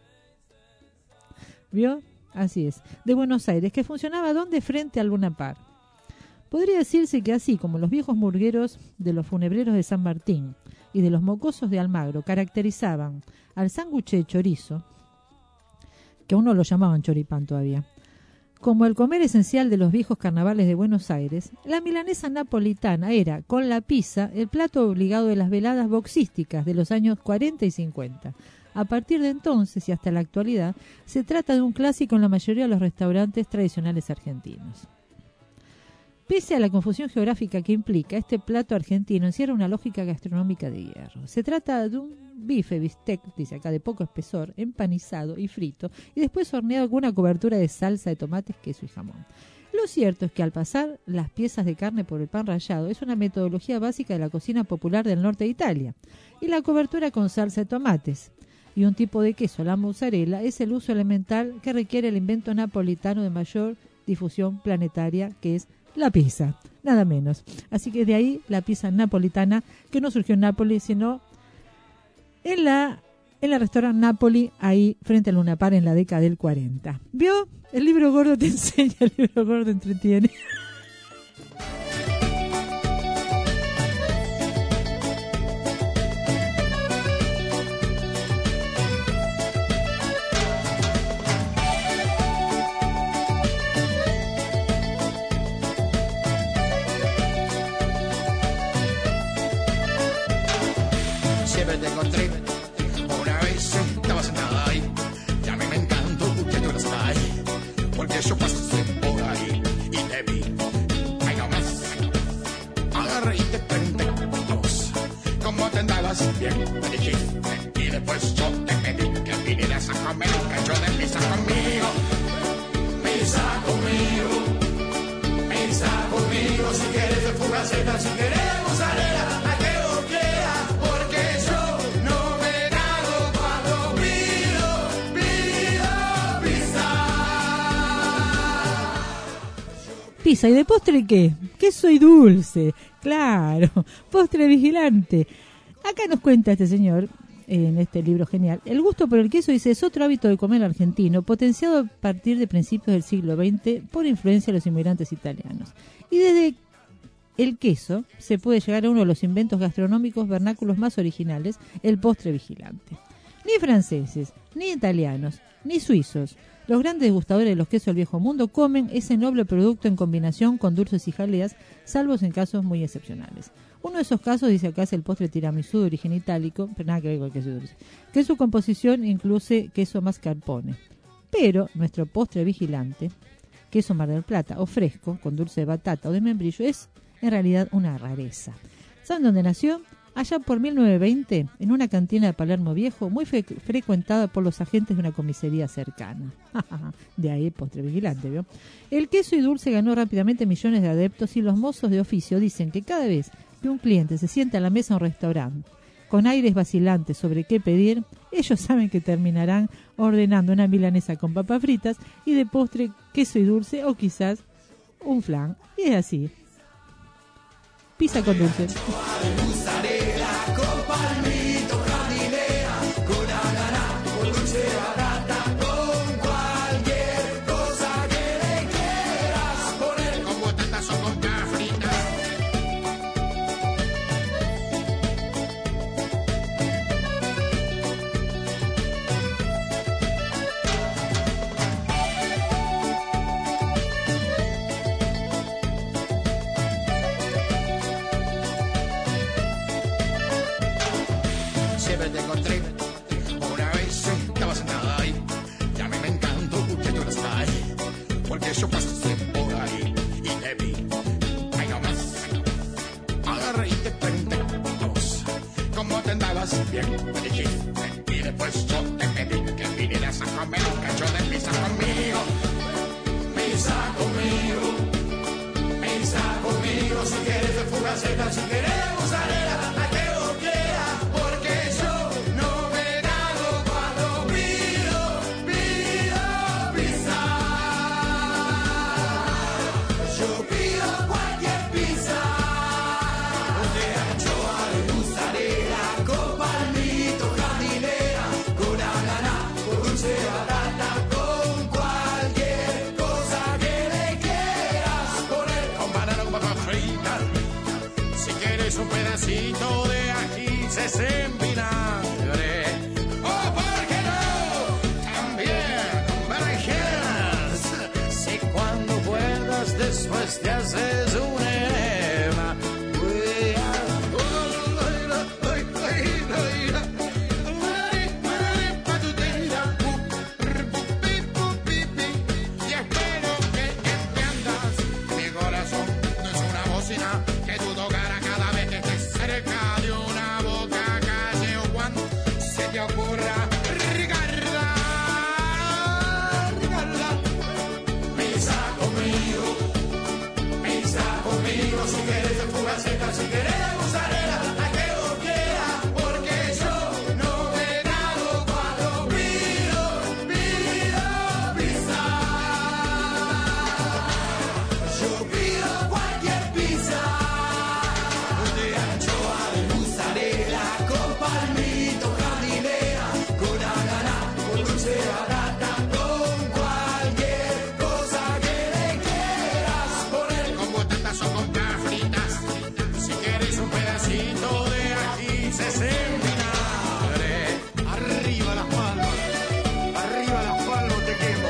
[SPEAKER 3] ¿Vio? Así es. De Buenos Aires, que funcionaba ¿dónde? Frente al Luna Park. Podría decirse que así como los viejos murgueros de los funebreros de San Martín y de los mocosos de Almagro caracterizaban al sándwich de chorizo, que aún no lo llamaban choripán todavía, como el comer esencial de los viejos carnavales de Buenos Aires, la milanesa napolitana era, con la pizza, el plato obligado de las veladas boxísticas de los años 40 y 50. A partir de entonces y hasta la actualidad, se trata de un clásico en la mayoría de los restaurantes tradicionales argentinos. Pese a la confusión geográfica que implica, este plato argentino encierra una lógica gastronómica de hierro. Se trata de un bife bistec, dice acá, de poco espesor, empanizado y frito, y después horneado con una cobertura de salsa de tomates, queso y jamón. Lo cierto es que al pasar las piezas de carne por el pan rallado es una metodología básica de la cocina popular del norte de Italia, y la cobertura con salsa de tomates y un tipo de queso, la mozzarella, es el uso elemental que requiere el invento napolitano de mayor difusión planetaria, que es la pizza, nada menos. Así que de ahí la pizza napolitana, que no surgió en Nápoles, sino en la restaurante Napoli, ahí frente al Luna Park en la década del 40. ¿Vio? El libro gordo te enseña, el libro gordo entretiene.
[SPEAKER 15] Siempre te encontré, una vez estaba sentada ahí, y a mí me encantó que tú eras ahí, porque yo pasé por ahí y te vi, ahí nomás, agarré y te pregunté a vos, ¿cómo te andabas? Bien, me dijiste, y después yo te pedí que vinieras a comer un cacho de pizza conmigo, pizza conmigo, pizza conmigo, si quieres de fugaceta, si quieres de mozzarella, la que vos quieras.
[SPEAKER 3] Pizza, ¿y de postre qué? Queso y dulce, claro, postre vigilante. Acá nos cuenta este señor, en este libro genial, el gusto por el queso, dice, es otro hábito de comer argentino, potenciado a partir de principios del siglo XX por influencia de los inmigrantes italianos. Y desde el queso se puede llegar a uno de los inventos gastronómicos vernáculos más originales, el postre vigilante. Ni franceses, ni italianos, ni suizos, los grandes degustadores de los quesos del viejo mundo comen ese noble producto en combinación con dulces y jaleas, salvo en casos muy excepcionales. Uno de esos casos, dice acá, es el postre tiramisú de origen itálico, pero nada que ver con el queso dulce, que en su composición incluye queso mascarpone. Pero nuestro postre vigilante, queso Mar del Plata o fresco, con dulce de batata o de membrillo, es en realidad una rareza. ¿Saben dónde nació? Allá por 1920, en una cantina de Palermo Viejo, muy frecuentada por los agentes de una comisaría cercana. De ahí postre vigilante, ¿vio? El queso y dulce ganó rápidamente millones de adeptos y los mozos de oficio dicen que cada vez que un cliente se sienta a la mesa de un restaurante con aires vacilantes sobre qué pedir, ellos saben que terminarán ordenando una milanesa con papas fritas y de postre queso y dulce o quizás un flan. Y es así. Pizza con dulce.
[SPEAKER 2] Con palmito, jardinera, con ananá, con dulce barata, con cualquier cosa que le quieras poner.
[SPEAKER 15] Con botatas o con cafritas. Siempre te encontré, una vez estaba sentada ahí, y a mí me encantó que tú no estás ahí, porque yo pasé por ahí y te vi, ay no más, agarré y te pregunté a vos, ¿cómo te andabas? Bien, me dijiste, y después yo te pedí que vinieras a comer un cacho de pizza conmigo, si quieres de fugaceta, si quieres de mozzarella, la que vos quieras. Un pedacito de ajíes en vinagre. Oh, ¿por qué no? También con berenjenas. Si cuando puedas después te haces un enema. Y espero que entiendas. Mi corazón no es una bocina que tú tocarás cada vez que estés cerca de una boca, calle o cuando se te ocurra Ricarda. Pisa conmigo, si quieres de fugaceta, si quieres de mozzarella, la que vos quieras, porque yo no me trago cuando pido pizza. Yo pido cualquier pizza. Con palmito, jardinera, con ananá, con dulce barata, con cualquier cosa que le quieras poner. Con botatas o con cafritas, si quieres un pedacito de ajíes en vinagre. Arriba las palmas, te quemo.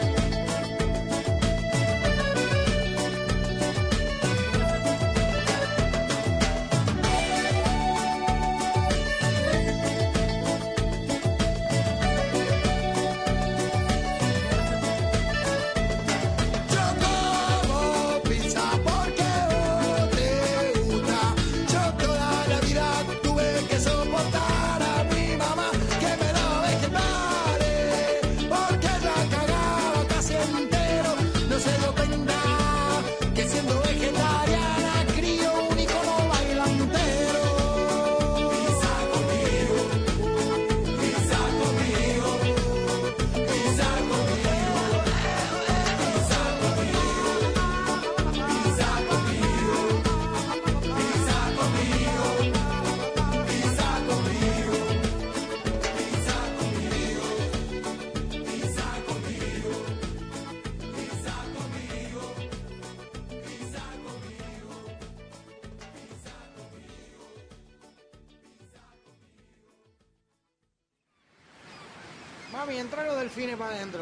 [SPEAKER 15] Mami, entra los delfines para adentro.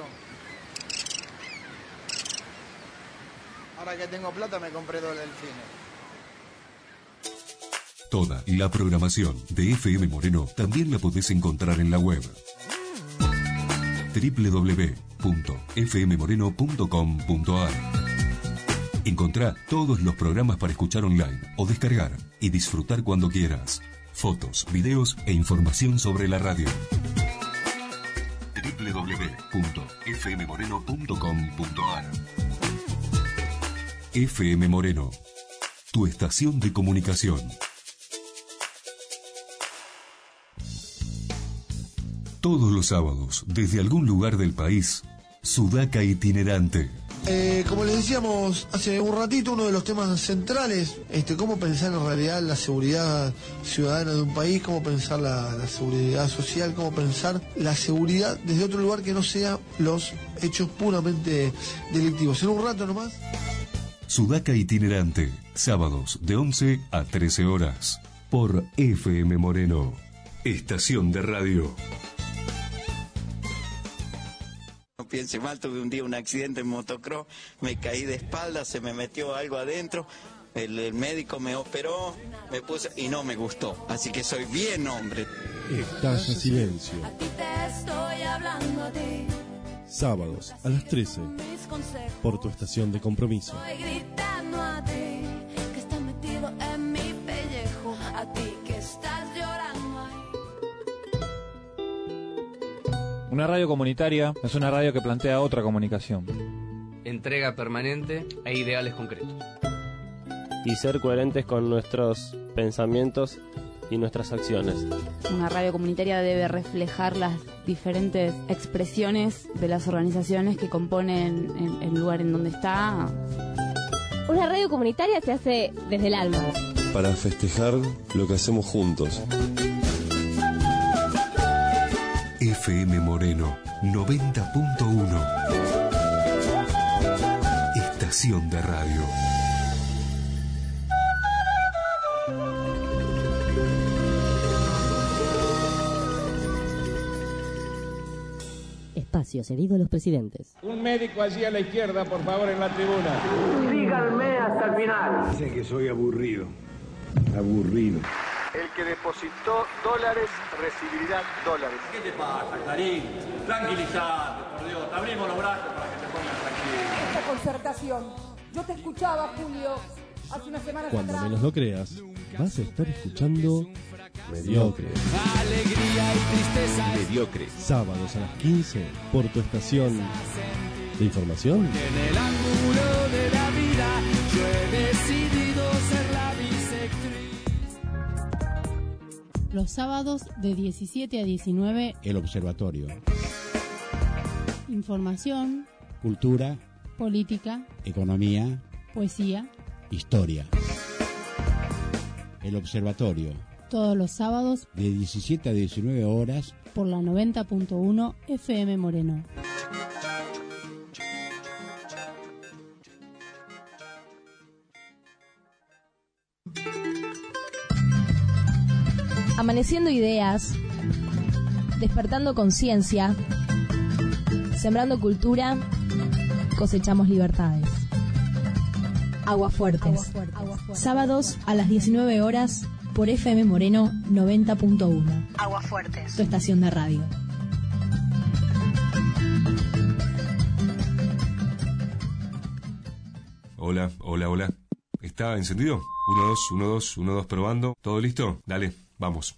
[SPEAKER 15] Ahora que tengo plata me compré 2 delfines.
[SPEAKER 1] Toda la programación de FM Moreno también la podés encontrar en la web www.fmmoreno.com.ar. Encontrá todos los programas para escuchar online o descargar y disfrutar cuando quieras. Fotos, videos e información sobre la radio. www.fmmoreno.com.ar FM Moreno, tu estación de comunicación. Todos los sábados, desde algún lugar del país, Sudaca Itinerante.
[SPEAKER 16] Como les decíamos hace un ratito, uno de los temas centrales, cómo pensar en realidad la seguridad ciudadana de un país, cómo pensar la seguridad social, cómo pensar la seguridad desde otro lugar que no sea los hechos puramente delictivos. En un rato nomás.
[SPEAKER 1] Sudaca Itinerante, sábados de 11 a 13 horas, por FM Moreno, estación de radio.
[SPEAKER 6] No piense mal, tuve un día un accidente en motocross, me caí de espalda, se me metió algo adentro, el médico me operó, me puse y no me gustó, así que soy bien hombre.
[SPEAKER 13] Estalla Silencio.
[SPEAKER 2] A ti te estoy hablando a ti.
[SPEAKER 13] Sábados a las 13, por tu estación de compromiso.
[SPEAKER 2] Estoy gritando a ti, que estás metido en mi pellejo, a ti que estás llorando ahí.
[SPEAKER 17] Una radio comunitaria es una radio que plantea otra comunicación.
[SPEAKER 18] Entrega permanente e ideales concretos.
[SPEAKER 19] Y ser coherentes con nuestros pensamientos y nuestras acciones.
[SPEAKER 20] Una radio comunitaria debe reflejar las diferentes expresiones de las organizaciones que componen el lugar en donde está.
[SPEAKER 26] Una radio comunitaria se hace desde el alma.
[SPEAKER 13] Para festejar lo que hacemos juntos.
[SPEAKER 1] FM Moreno 90.1, estación de radio.
[SPEAKER 27] Espacio cedido a los presidentes.
[SPEAKER 23] Un médico allí a la izquierda, por favor, en la tribuna.
[SPEAKER 12] Síganme hasta el final.
[SPEAKER 21] Dicen que soy aburrido. Aburrido.
[SPEAKER 22] El que depositó dólares recibirá dólares.
[SPEAKER 23] ¿Qué te pasa, Clarín? Tranquilizate, por Dios. Te abrimos los brazos para que te pongas tranquilo.
[SPEAKER 24] Esta concertación. Yo te escuchaba, Julio, hace unas semanas
[SPEAKER 13] Cuando
[SPEAKER 24] atrás.
[SPEAKER 13] menos lo creas, vas a estar escuchando Mediocre.
[SPEAKER 28] Alegría y tristeza.
[SPEAKER 13] Mediocre. Sábados a las 15, por tu estación de información.
[SPEAKER 28] En el ángulo de la vida, yo he decidido ser la bisectriz.
[SPEAKER 25] Los sábados de 17 a 19,
[SPEAKER 29] El Observatorio.
[SPEAKER 25] información,
[SPEAKER 29] Cultura,
[SPEAKER 25] política,
[SPEAKER 29] economía,
[SPEAKER 25] poesía,
[SPEAKER 29] historia. El Observatorio.
[SPEAKER 25] todos los sábados
[SPEAKER 29] De 17 a 19 horas.
[SPEAKER 25] por la 90.1 FM Moreno.
[SPEAKER 26] Amaneciendo ideas, despertando conciencia, sembrando cultura, cosechamos libertades. Aguafuertes. Sábados a las 19 horas por FM Moreno 90.1. Aguafuertes.
[SPEAKER 25] Tu estación de radio.
[SPEAKER 1] Hola, hola, hola. ¿Está encendido? 1, 2, 1, 2, 1, 2, probando. ¿Todo listo? Dale, vamos.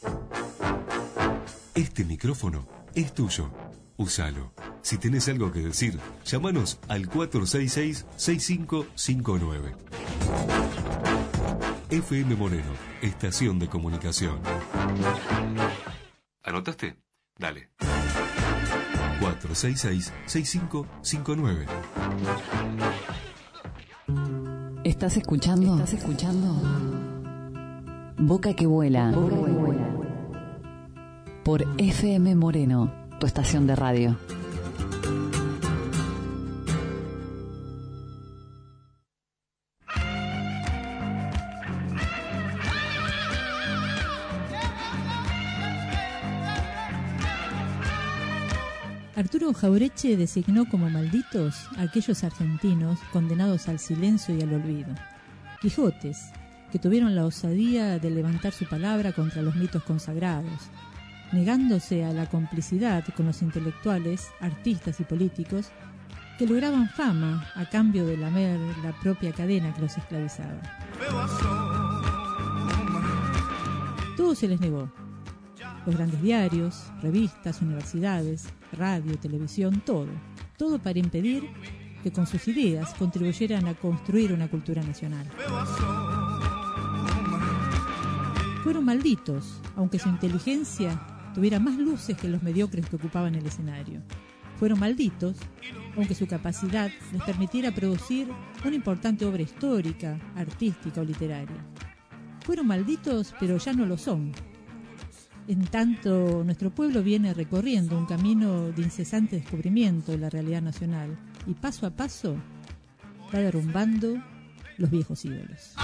[SPEAKER 1] Este micrófono es tuyo. Úsalo. Si tenés algo que decir, llámanos al 466-6559. FM Moreno, estación de comunicación. ¿Anotaste? Dale. 466-6559.
[SPEAKER 10] ¿Estás escuchando? ¿Estás escuchando? Boca que vuela. Boca que vuela. Por FM Moreno, tu estación de radio.
[SPEAKER 3] Arturo Jaureche designó como malditos a aquellos argentinos condenados al silencio y al olvido. Quijotes, que tuvieron la osadía de levantar su palabra contra los mitos consagrados, negándose a la complicidad con los intelectuales, artistas y políticos que lograban fama a cambio de lamer la propia cadena que los esclavizaba. Todo se les negó. Los grandes diarios, revistas, universidades, radio, televisión, todo para impedir que con sus ideas contribuyeran a construir una cultura nacional. Fueron malditos, aunque su inteligencia tuviera más luces que los mediocres que ocupaban el escenario. Fueron malditos, aunque su capacidad les permitiera producir una importante obra histórica, artística o literaria. Fueron malditos, pero ya no lo son. En tanto, nuestro pueblo viene recorriendo un camino de incesante descubrimiento de la realidad nacional y paso a paso va derrumbando los viejos ídolos.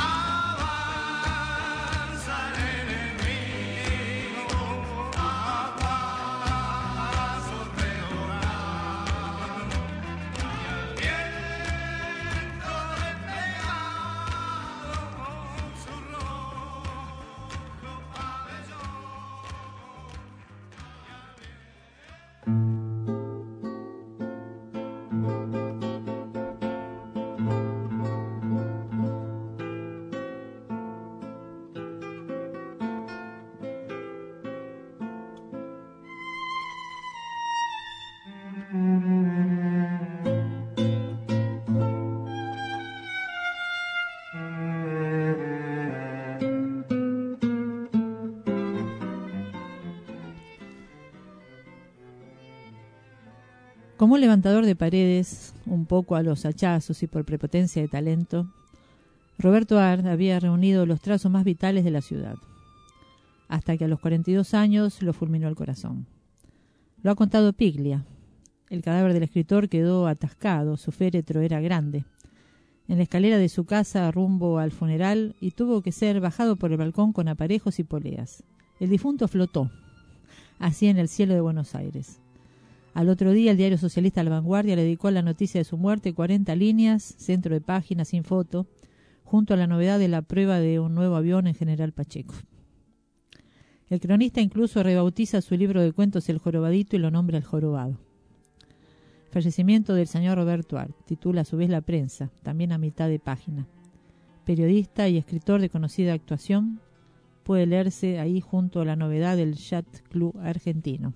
[SPEAKER 3] Como un levantador de paredes, un poco a los hachazos y por prepotencia de talento, Roberto Art había reunido los trazos más vitales de la ciudad, hasta que a los 42 años lo fulminó el corazón. Lo ha contado Piglia. El cadáver del escritor quedó atascado, su féretro era grande, en la escalera de su casa rumbo al funeral y tuvo que ser bajado por el balcón con aparejos y poleas. El difunto flotó, así en el cielo de Buenos Aires. Al otro día, el diario socialista La Vanguardia le dedicó a la noticia de su muerte 40 líneas, centro de página sin foto, junto a la novedad de la prueba de un nuevo avión en General Pacheco. El cronista incluso rebautiza su libro de cuentos El Jorobadito y lo nombra El Jorobado. Fallecimiento del señor Roberto Art, titula a su vez La Prensa, también a mitad de página. Periodista y escritor de conocida actuación, puede leerse ahí junto a la novedad del Yacht Club argentino.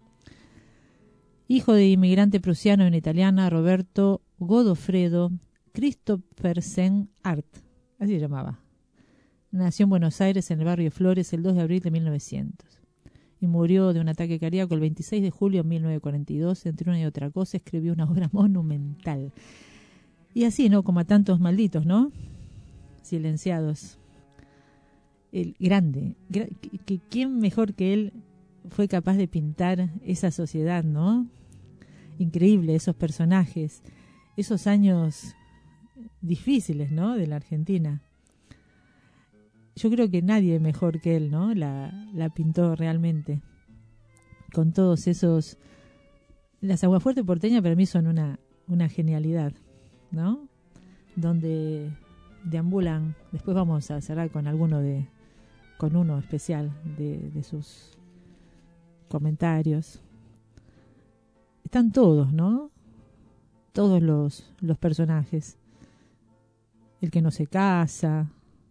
[SPEAKER 3] Hijo de inmigrante prusiano y una italiana, Roberto Godofredo Christophersen Art, así se llamaba. Nació en Buenos Aires, en el barrio Flores, el 2 de abril de 1900. Y murió de un ataque cardíaco el 26 de julio de 1942. Entre una y otra cosa, escribió una obra monumental. Y así, ¿no? Como a tantos malditos, ¿no? Silenciados. El grande. ¿Quién mejor que él fue capaz de pintar esa sociedad, ¿no? Increíble, esos personajes, esos años difíciles, ¿no? De la Argentina. Yo creo que nadie mejor que él, ¿no? La pintó realmente. Con todos esos... Las Aguafuerte porteñas para mí son una genialidad, ¿no? Donde deambulan... Después vamos a cerrar con con uno especial de sus comentarios. Están todos, ¿no? Todos los personajes. El que no se casa,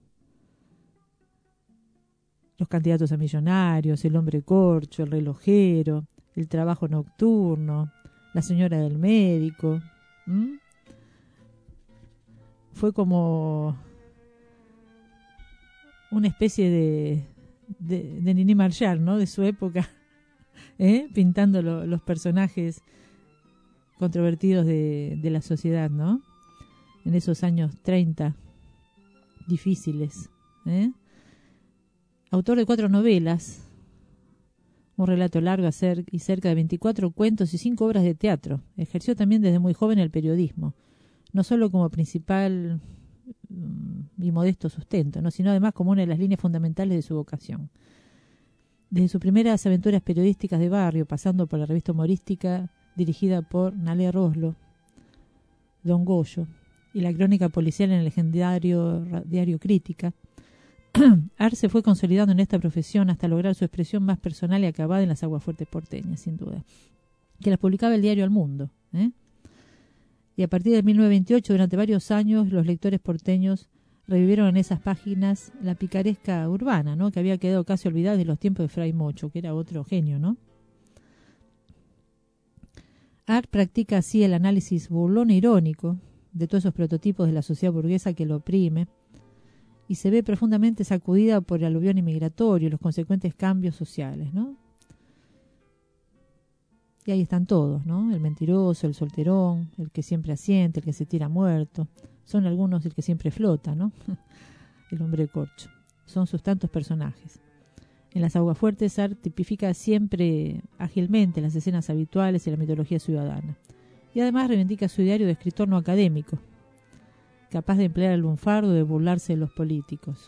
[SPEAKER 3] los candidatos a millonarios, el hombre corcho, el relojero, el trabajo nocturno, la señora del médico. Fue como una especie de Nini Marshall, ¿no? De su época, pintando los personajes controvertidos de la sociedad, ¿no? En esos años 30 difíciles. Autor de 4 novelas, un relato largo y cerca de 24 cuentos y 5 obras de teatro. Ejerció también desde muy joven el periodismo, no solo como principal y modesto sustento, ¿no? Sino además como una de las líneas fundamentales de su vocación. Desde sus primeras aventuras periodísticas de barrio, pasando por la revista humorística dirigida por Nalé Roslo, Don Goyo, y la crónica policial en el legendario diario Crítica, Art se fue consolidando en esta profesión hasta lograr su expresión más personal y acabada en las Aguafuertes porteñas, sin duda, que las publicaba el diario El Mundo. Y a partir de 1928, durante varios años, los lectores porteños revivieron en esas páginas la picaresca urbana, ¿no? Que había quedado casi olvidada de los tiempos de Fray Mocho, que era otro genio, ¿no? Art practica así el análisis burlón e irónico de todos esos prototipos de la sociedad burguesa que lo oprime, y se ve profundamente sacudida por el aluvión inmigratorio y los consecuentes cambios sociales, ¿no? Y ahí están todos, ¿no? El mentiroso, el solterón, el que siempre asiente, el que se tira muerto. Son algunos el que siempre flota, ¿no? El hombre corcho. Son sus tantos personajes. En las Aguafuertes, Art tipifica siempre ágilmente las escenas habituales y la mitología ciudadana. Y además reivindica su diario de escritor no académico, capaz de emplear el lunfardo y de burlarse de los políticos.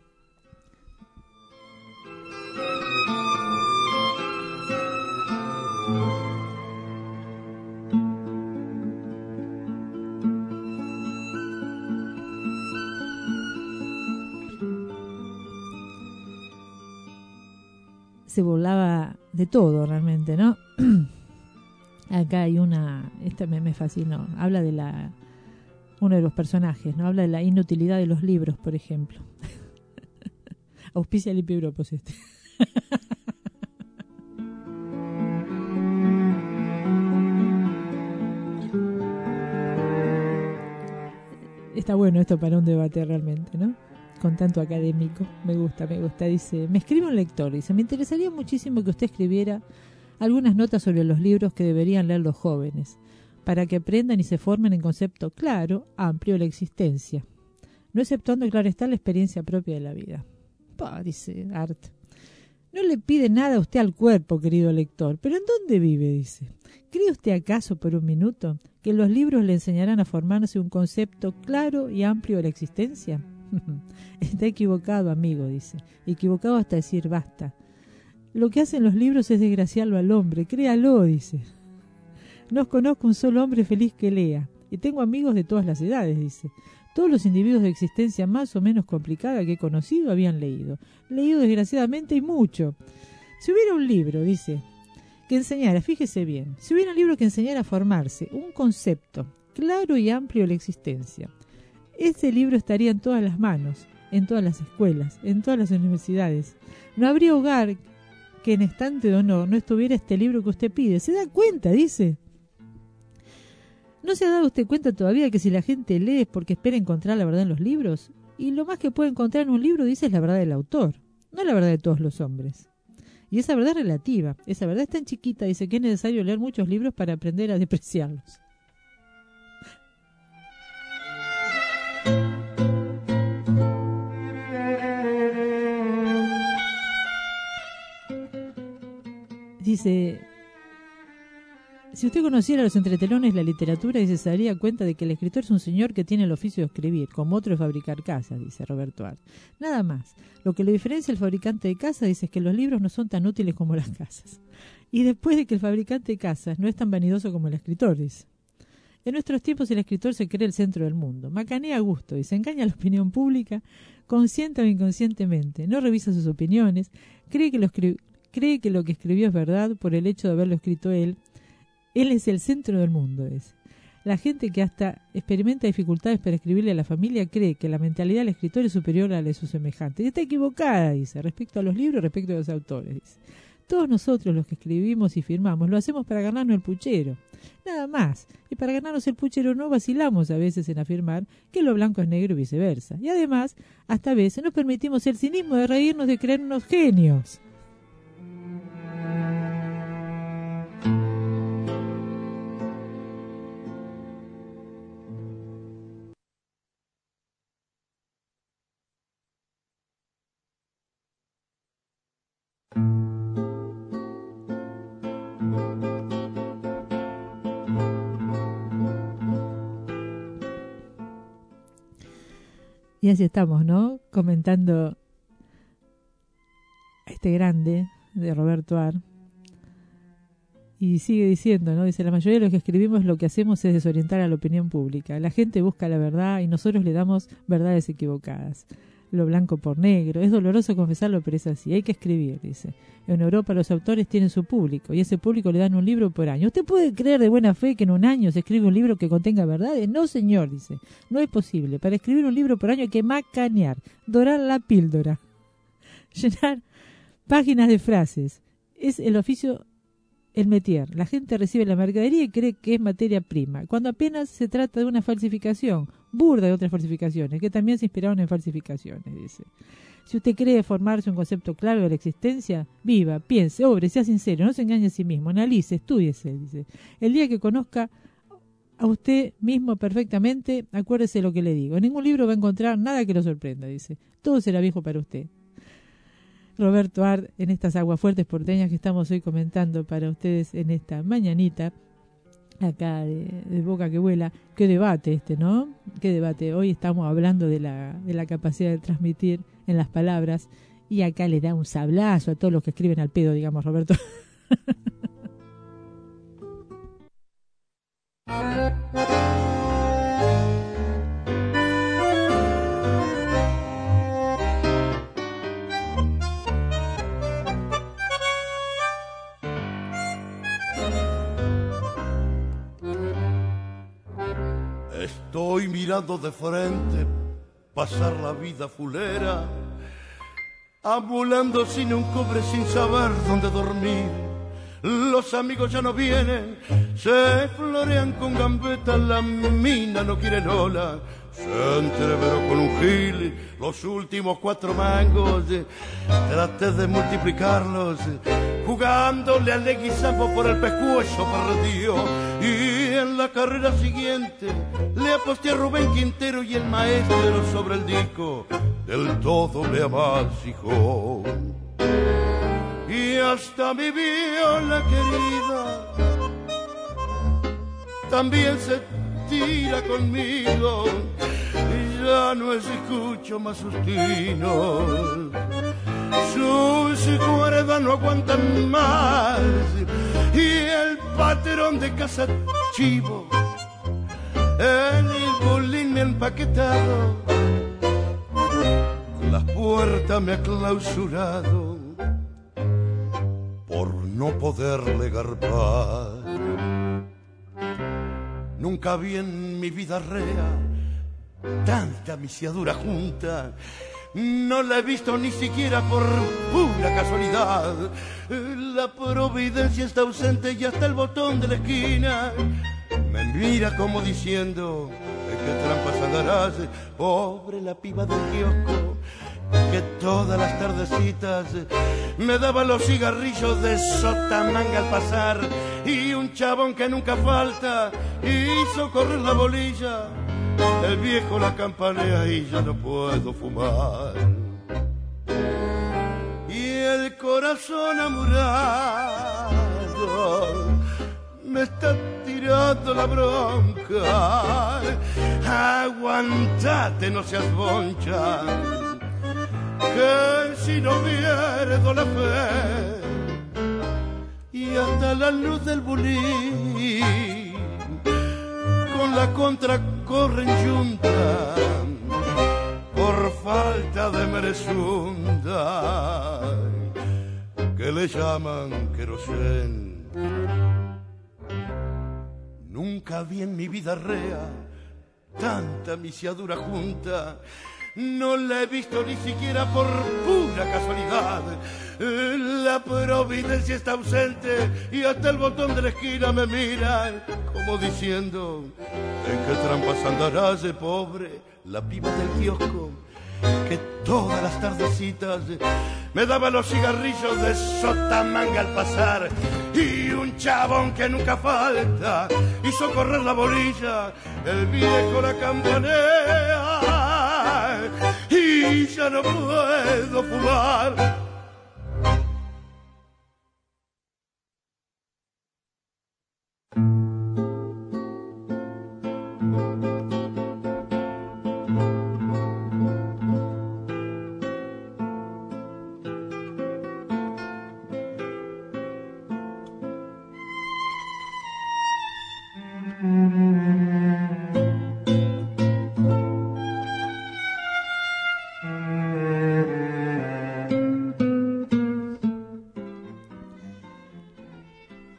[SPEAKER 3] Se burlaba de todo realmente, ¿no? Acá hay una, esta me fascinó, habla de uno de los personajes, ¿no? Habla de la inutilidad de los libros, por ejemplo. Auspicia Lipibropos este. Está bueno esto para un debate realmente, ¿no? Con tanto académico. Me gusta. Dice, me escribe un lector, dice, me interesaría muchísimo que usted escribiera algunas notas sobre los libros que deberían leer los jóvenes, para que aprendan y se formen en concepto claro, amplio de la existencia, no exceptuando, claro está, la experiencia propia de la vida. Dice Art, no le pide nada a usted al cuerpo, querido lector, pero ¿en dónde vive? Dice, ¿cree usted acaso por un minuto que los libros le enseñarán a formarse un concepto claro y amplio de la existencia? Está equivocado, amigo, dice, equivocado hasta decir basta. Lo que hacen los libros es desgraciarlo al hombre, créalo, dice. No conozco un solo hombre feliz que lea, y tengo amigos de todas las edades, dice. Todos los individuos de existencia más o menos complicada que he conocido habían leído desgraciadamente y mucho. Si hubiera un libro, dice, que enseñara, fíjese bien, si hubiera un libro que enseñara a formarse un concepto claro y amplio de la existencia, ese libro estaría en todas las manos, en todas las escuelas, en todas las universidades. No habría hogar que en estante de honor no estuviera este libro que usted pide. ¿Se da cuenta? Dice. ¿No se ha dado usted cuenta todavía que si la gente lee es porque espera encontrar la verdad en los libros? Y lo más que puede encontrar en un libro, dice, es la verdad del autor, no la verdad de todos los hombres. Y esa verdad es relativa, esa verdad es tan chiquita, dice, que es necesario leer muchos libros para aprender a despreciarlos. Dice, si usted conociera los entretelones de la literatura, dice, se daría cuenta de que el escritor es un señor que tiene el oficio de escribir, como otro de fabricar casas, dice Roberto Art. Nada más. Lo que lo diferencia el fabricante de casas, dice, es que los libros no son tan útiles como las casas. Y después de que el fabricante de casas no es tan vanidoso como el escritor, dice. En nuestros tiempos el escritor se cree el centro del mundo. Macanea a gusto, dice, engaña a la opinión pública, consciente o inconscientemente, no revisa sus opiniones, cree que lo que escribió es verdad por el hecho de haberlo escrito él. Él es el centro del mundo, dice. La gente que hasta experimenta dificultades para escribirle a la familia cree que la mentalidad del escritor es superior a la de sus semejantes. Y está equivocada, dice, respecto a los libros, respecto a los autores, dice. Todos nosotros los que escribimos y firmamos lo hacemos para ganarnos el puchero, nada más. Y para ganarnos el puchero no vacilamos a veces en afirmar que lo blanco es negro y viceversa. Y además, hasta a veces nos permitimos el cinismo de reírnos de creernos genios. Y así estamos, ¿no? Comentando a este grande de Roberto Art. Y sigue diciendo, ¿no? Dice, la mayoría de lo que escribimos lo que hacemos es desorientar a la opinión pública. La gente busca la verdad y nosotros le damos verdades equivocadas. lo blanco por negro. Es doloroso confesarlo, pero es así. Hay que escribir, dice. En Europa los autores tienen su público y a ese público le dan un libro por año. ¿Usted puede creer de buena fe que en un año se escribe un libro que contenga verdades? No, señor, dice. No es posible. Para escribir un libro por año hay que macanear, dorar la píldora, llenar páginas de frases. Es el oficio, el métier. La gente recibe la mercadería y cree que es materia prima, cuando apenas se trata de una falsificación, burda de otras falsificaciones, que también se inspiraron en falsificaciones, dice. Si usted cree formarse un concepto claro de la existencia, viva, piense, obre, sea sincero, no se engañe a sí mismo, analice, estúdiese, dice. El día que conozca a usted mismo perfectamente, acuérdese lo que le digo. En ningún libro va a encontrar nada que lo sorprenda, dice. Todo será viejo para usted. Roberto Art, en estas aguafuertes porteñas que estamos hoy comentando para ustedes en esta mañanita, acá de Boca que Vuela. Qué debate ¿no? Qué debate. Hoy estamos hablando de la capacidad de transmitir en las palabras, y acá le da un sablazo a todos los que escriben al pedo, digamos, Roberto.
[SPEAKER 4] Estoy mirando de frente pasar la vida fulera, ambulando sin un cobre, sin saber dónde dormir. Los amigos ya no vienen, se florean con gambeta, la mina no quiere ola. Se entreveró con un gil los últimos 4 mangos, traté de multiplicarlos, jugándole al leguizamo por el pescuezo perdió. Y en la carrera siguiente le aposté a Rubén Quintero y el maestro sobre el disco del todo me amasijó. Y hasta mi viola querida también se tira conmigo, y ya no escucho más sus trinos. Sus cuerdas no aguantan más y el patrón de casa chivo en el bolín me ha empaquetado, las puertas me ha clausurado por no poderle garpar. Nunca vi en mi vida rea tanta misiadura junta, no la he visto ni siquiera por pura casualidad. La providencia está ausente y hasta el botón de la esquina me mira como diciendo: ¿qué trampas andarás? Pobre la piba del kiosco que todas las tardecitas me daba los cigarrillos de sotamanga al pasar, y un chabón que nunca falta hizo correr la bolilla. El viejo la campanea y ya no puedo fumar. Y el corazón amurado me está tirando la bronca. Aguantate, no seas boncha, que si no pierdo la fe. Y hasta la luz del bulín con la contra corren junta por falta de merezunda que le llaman querosén. Nunca vi en mi vida rea tanta misiadura junta, no la he visto ni siquiera por pura casualidad. La providencia está ausente y hasta el botón de la esquina me mira como diciendo: ¿en qué trampas andarás, pobre la piba del kiosco que todas las tardecitas me daba los cigarrillos de sotamanga al pasar? Y un chabón que nunca falta hizo correr la bolilla, el viejo la campanea y ya no puedo fumar.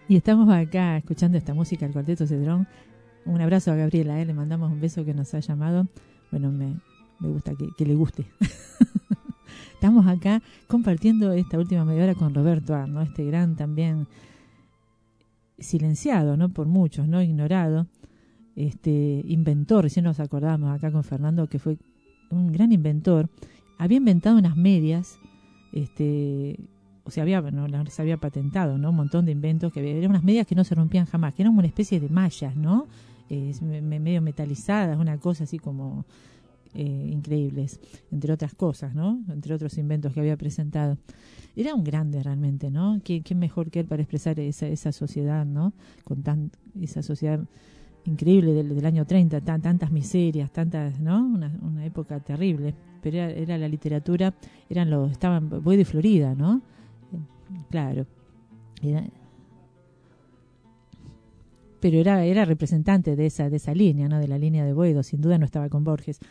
[SPEAKER 3] Y estamos acá escuchando esta música del Cuarteto Cedrón. Un abrazo a Gabriela, le mandamos un beso que nos ha llamado. Bueno, me gusta que le guste. Estamos acá compartiendo esta última media hora con Roberto Art, ¿no? Este gran también silenciado, ¿no? Por muchos, ¿no? Ignorado, inventor. Recién nos acordamos acá con Fernando que fue un gran inventor. Había inventado unas medias, o sea, se había patentado, ¿no? Un montón de inventos que eran unas medias que no se rompían jamás, que eran una especie de mallas, ¿no? Medio metalizadas, una cosa así como increíbles, entre otras cosas, ¿no? Entre otros inventos que había presentado. Era un grande realmente, ¿no? ¿Qué mejor que él para expresar esa sociedad, ¿no? Esa sociedad increíble del año 30, tantas miserias, tantas, ¿no? Una época terrible. Pero era la literatura, estaban Boedo y Florida, ¿no? Claro. Pero era representante de esa línea, ¿no? De la línea de Boedo, sin duda no estaba con Borges.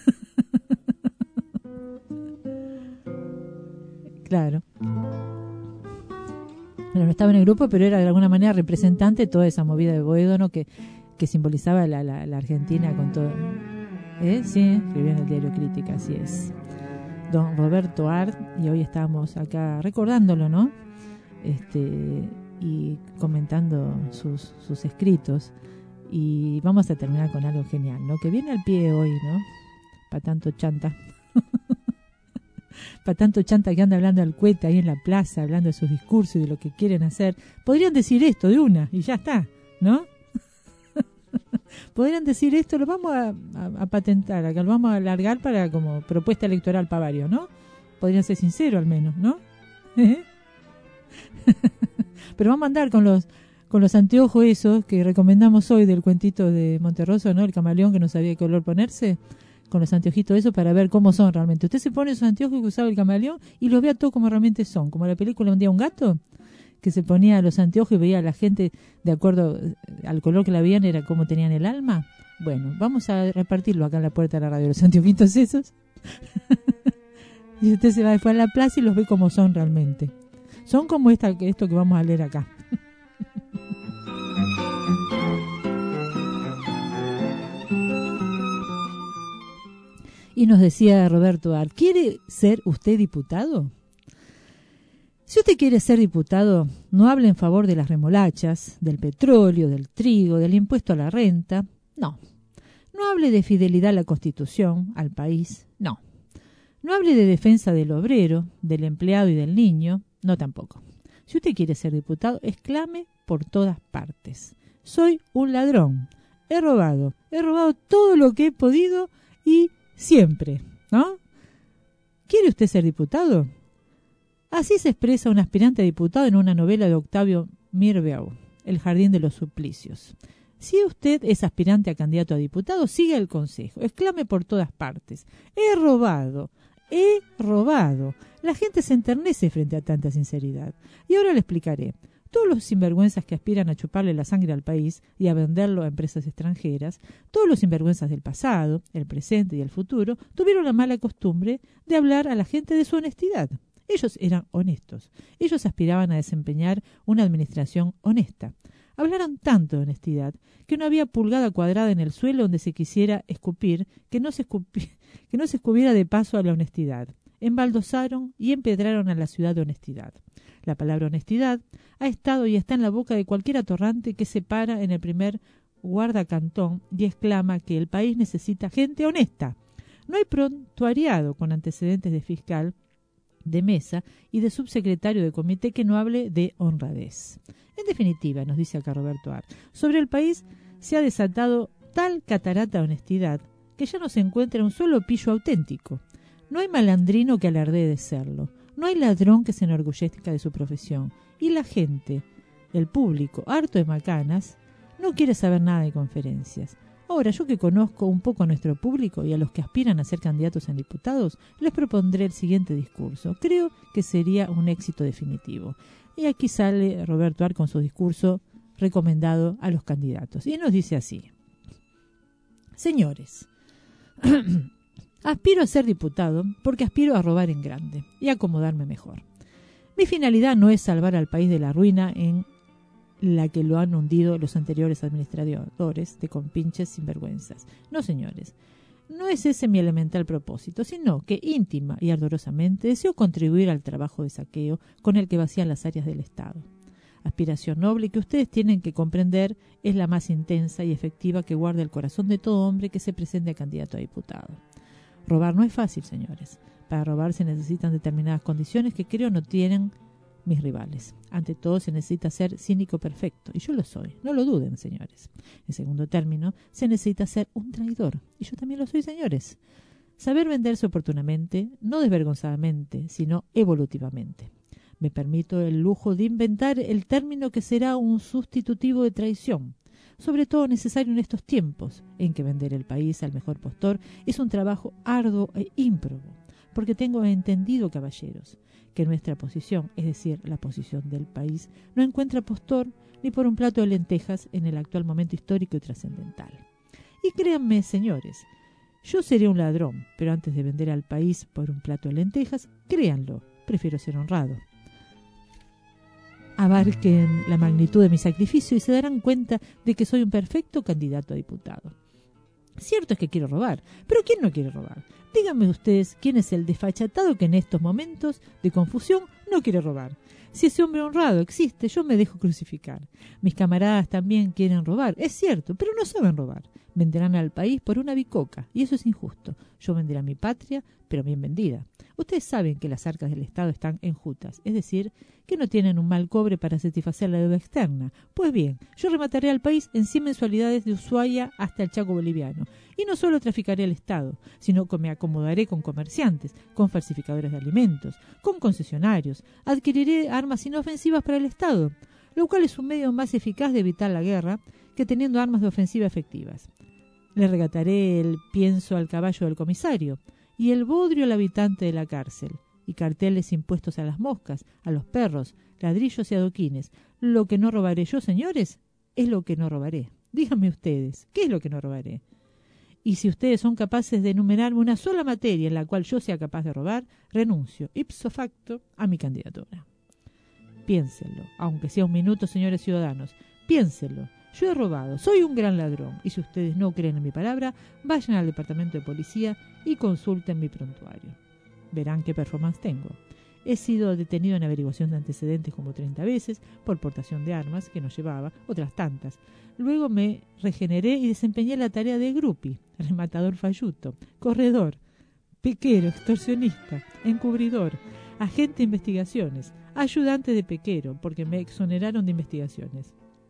[SPEAKER 3] Claro. Bueno, no estaba en el grupo, pero era de alguna manera representante de toda esa movida de Boedo, ¿no? Que simbolizaba la Argentina con todo. Sí, escribió en el diario Crítica, así es. Don Roberto Art, y hoy estamos acá recordándolo, ¿no? Y comentando sus escritos. Y vamos a terminar con algo genial, ¿no? Que viene al pie hoy, ¿no? Para tanto chanta. Para tanto chanta que anda hablando al cohete ahí en la plaza, hablando de sus discursos y de lo que quieren hacer. Podrían decir esto de una y ya está, ¿no? Podrían decir esto, lo vamos a patentar, acá lo vamos a alargar para como propuesta electoral para varios, ¿no? Podrían ser sinceros al menos, ¿no? Pero vamos a andar con los anteojos esos que recomendamos hoy del cuentito de Monterroso, ¿no? El camaleón que no sabía qué color ponerse, con los anteojitos esos para ver cómo son realmente. Usted se pone esos anteojos que usaba el camaleón y los ve a todos como realmente son, como la película Un día un gato, que se ponía los anteojos y veía a la gente de acuerdo al color que la veían, era como tenían el alma. Bueno, vamos a repartirlo acá en la puerta de la radio, los anteojitos esos. Y usted se va después a la plaza y los ve como son realmente. Son como esto que vamos a leer acá. Y nos decía Roberto Art, ¿quiere ser usted diputado? Si usted quiere ser diputado, no hable en favor de las remolachas, del petróleo, del trigo, del impuesto a la renta. No. No hable de fidelidad a la Constitución, al país. No. No hable de defensa del obrero, del empleado y del niño. No tampoco. Si usted quiere ser diputado, exclame por todas partes: soy un ladrón. He robado todo lo que he podido y siempre, ¿no? ¿Quiere usted ser diputado? Así se expresa un aspirante a diputado en una novela de Octavio Mirbeau, El jardín de los suplicios. Si usted es aspirante a candidato a diputado, siga el consejo, exclame por todas partes: he robado. La gente se enternece frente a tanta sinceridad. Y ahora le explicaré. Todos los sinvergüenzas que aspiran a chuparle la sangre al país y a venderlo a empresas extranjeras, todos los sinvergüenzas del pasado, el presente y el futuro, tuvieron la mala costumbre de hablar a la gente de su honestidad. Ellos eran honestos. Ellos aspiraban a desempeñar una administración honesta. Hablaron tanto de honestidad que no había pulgada cuadrada en el suelo donde se quisiera escupir que no se escupiera de paso a la honestidad. Embaldozaron y empedraron a la ciudad de honestidad. La palabra honestidad ha estado y está en la boca de cualquier atorrante que se para en el primer guardacantón y exclama que el país necesita gente honesta. No hay prontuariado con antecedentes de fiscal, de mesa y de subsecretario de comité que no hable de honradez. En definitiva, nos dice acá Roberto Art, sobre el país se ha desatado tal catarata de honestidad que ya no se encuentra un solo pillo auténtico. No hay malandrino que alardee de serlo, no hay ladrón que se enorgullezca de su profesión, y la gente, el público, harto de macanas, no quiere saber nada de conferencias. Ahora, yo que conozco un poco a nuestro público y a los que aspiran a ser candidatos a diputados, les propondré el siguiente discurso. Creo que sería un éxito definitivo. Y aquí sale Roberto Art con su discurso recomendado a los candidatos. Y nos dice así: señores, aspiro a ser diputado porque aspiro a robar en grande y acomodarme mejor. Mi finalidad no es salvar al país de la ruina en la que lo han hundido los anteriores administradores de compinches sinvergüenzas. No, señores, no es ese mi elemental propósito, sino que íntima y ardorosamente deseo contribuir al trabajo de saqueo con el que vacían las áreas del Estado. Aspiración noble que ustedes tienen que comprender es la más intensa y efectiva que guarda el corazón de todo hombre que se presente a candidato a diputado. Robar no es fácil, señores. Para robar se necesitan determinadas condiciones que creo no tienen mis rivales. Ante todo se necesita ser cínico perfecto, y yo lo soy, no lo duden, señores. En segundo término, se necesita ser un traidor, y yo también lo soy, señores. Saber venderse oportunamente, no desvergonzadamente, sino evolutivamente. Me permito el lujo de inventar el término que será un sustitutivo de traición, sobre todo necesario en estos tiempos, en que vender el país al mejor postor es un trabajo arduo e ímprobo, porque tengo entendido, caballeros, que nuestra posición, es decir, la posición del país, no encuentra postor ni por un plato de lentejas en el actual momento histórico y trascendental. Y créanme, señores, yo seré un ladrón, pero antes de vender al país por un plato de lentejas, créanlo, prefiero ser honrado. Abarquen la magnitud de mi sacrificio y se darán cuenta de que soy un perfecto candidato a diputado. Cierto es que quiero robar, pero ¿quién no quiere robar? Díganme ustedes quién es el desfachatado que en estos momentos de confusión no quiere robar. Si ese hombre honrado existe, yo me dejo crucificar. Mis camaradas también quieren robar, es cierto, pero no saben robar. Venderán al país por una bicoca, y eso es injusto. Yo venderé a mi patria, pero bien vendida. Ustedes saben que las arcas del Estado están enjutas, es decir, que no tienen un mal cobre para satisfacer la deuda externa. Pues bien, yo remataré al país en 100 mensualidades de Ushuaia hasta el Chaco boliviano. Y no solo traficaré al Estado, sino que me acomodaré con comerciantes, con falsificadores de alimentos, con concesionarios. Adquiriré armas inofensivas para el Estado, lo cual es un medio más eficaz de evitar la guerra que teniendo armas de ofensiva efectivas. Le regataré el pienso al caballo del comisario y el bodrio al habitante de la cárcel, y carteles impuestos a las moscas, a los perros, ladrillos y adoquines. Lo que no robaré yo, señores, es lo que no robaré. Díganme ustedes, ¿qué es lo que no robaré? Y si ustedes son capaces de enumerarme una sola materia en la cual yo sea capaz de robar, renuncio ipso facto a mi candidatura. Piénsenlo, aunque sea un minuto, señores ciudadanos, piénsenlo. Yo he robado, soy un gran ladrón, y si ustedes no creen en mi palabra, vayan al departamento de policía y consulten mi prontuario. Verán qué performance tengo. He sido detenido en averiguación de antecedentes como 30 veces por portación de armas que no llevaba, otras tantas. Luego me regeneré y desempeñé la tarea de grupi, rematador falluto, corredor, pequero, extorsionista, encubridor, agente de investigaciones, ayudante de pequero, porque me exoneraron de investigaciones.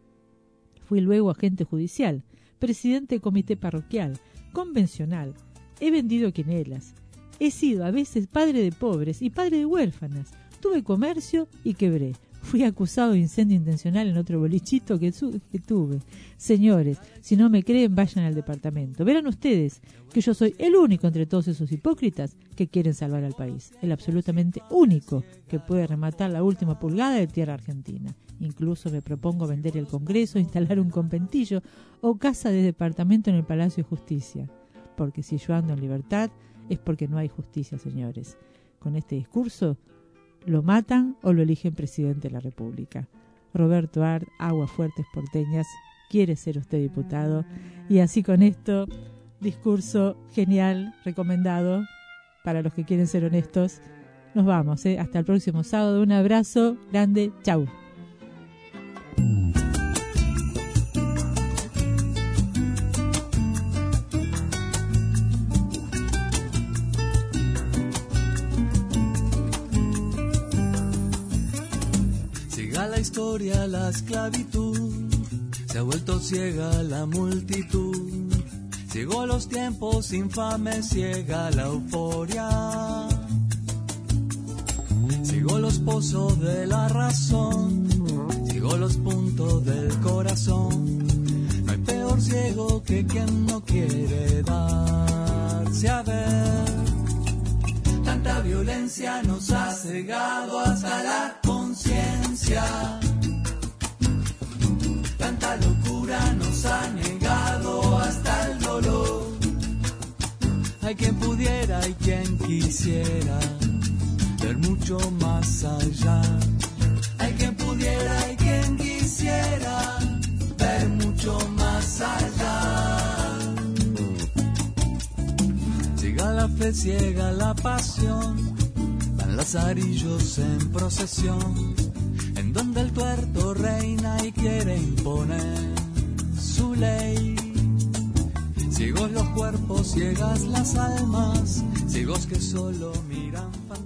[SPEAKER 3] Fui luego agente judicial, presidente de comité parroquial, convencional. He vendido quinelas. He sido a veces padre de pobres y padre de huérfanas. Tuve comercio y quebré. Fui acusado de incendio intencional en otro bolichito que tuve. Señores, si no me creen, vayan al departamento. Verán ustedes que yo soy el único entre todos esos hipócritas que quieren salvar al país. El absolutamente único que puede rematar la última pulgada de tierra argentina. Incluso me propongo vender el Congreso, instalar un conventillo o casa de departamento en el Palacio de Justicia. Porque si yo ando en libertad es porque no hay justicia, señores. Con este discurso lo matan o lo eligen presidente de la República. Roberto Art, Aguas Fuertes Porteñas, quiere ser usted diputado. Y así con esto, discurso genial, recomendado para los que quieren ser honestos. Nos vamos, hasta el próximo sábado. Un abrazo grande, chau.
[SPEAKER 28] La historia, la esclavitud, se ha vuelto ciega la multitud, ciego los tiempos infames, ciega la euforia, ciego los pozos de la razón, ciego los puntos del corazón, no hay peor ciego que quien no quiere darse a ver. Tanta violencia nos ha cegado hasta la conciencia. Tanta locura nos ha negado hasta el dolor. Hay quien pudiera y quien quisiera ver mucho más allá. Hay quien pudiera y quien quisiera ciega la fe, ciega la pasión, van lazarillos en procesión, en donde el tuerto reina y quiere imponer su ley. Ciegos los cuerpos, ciegas las almas, ciegos que solo miran fantasmas.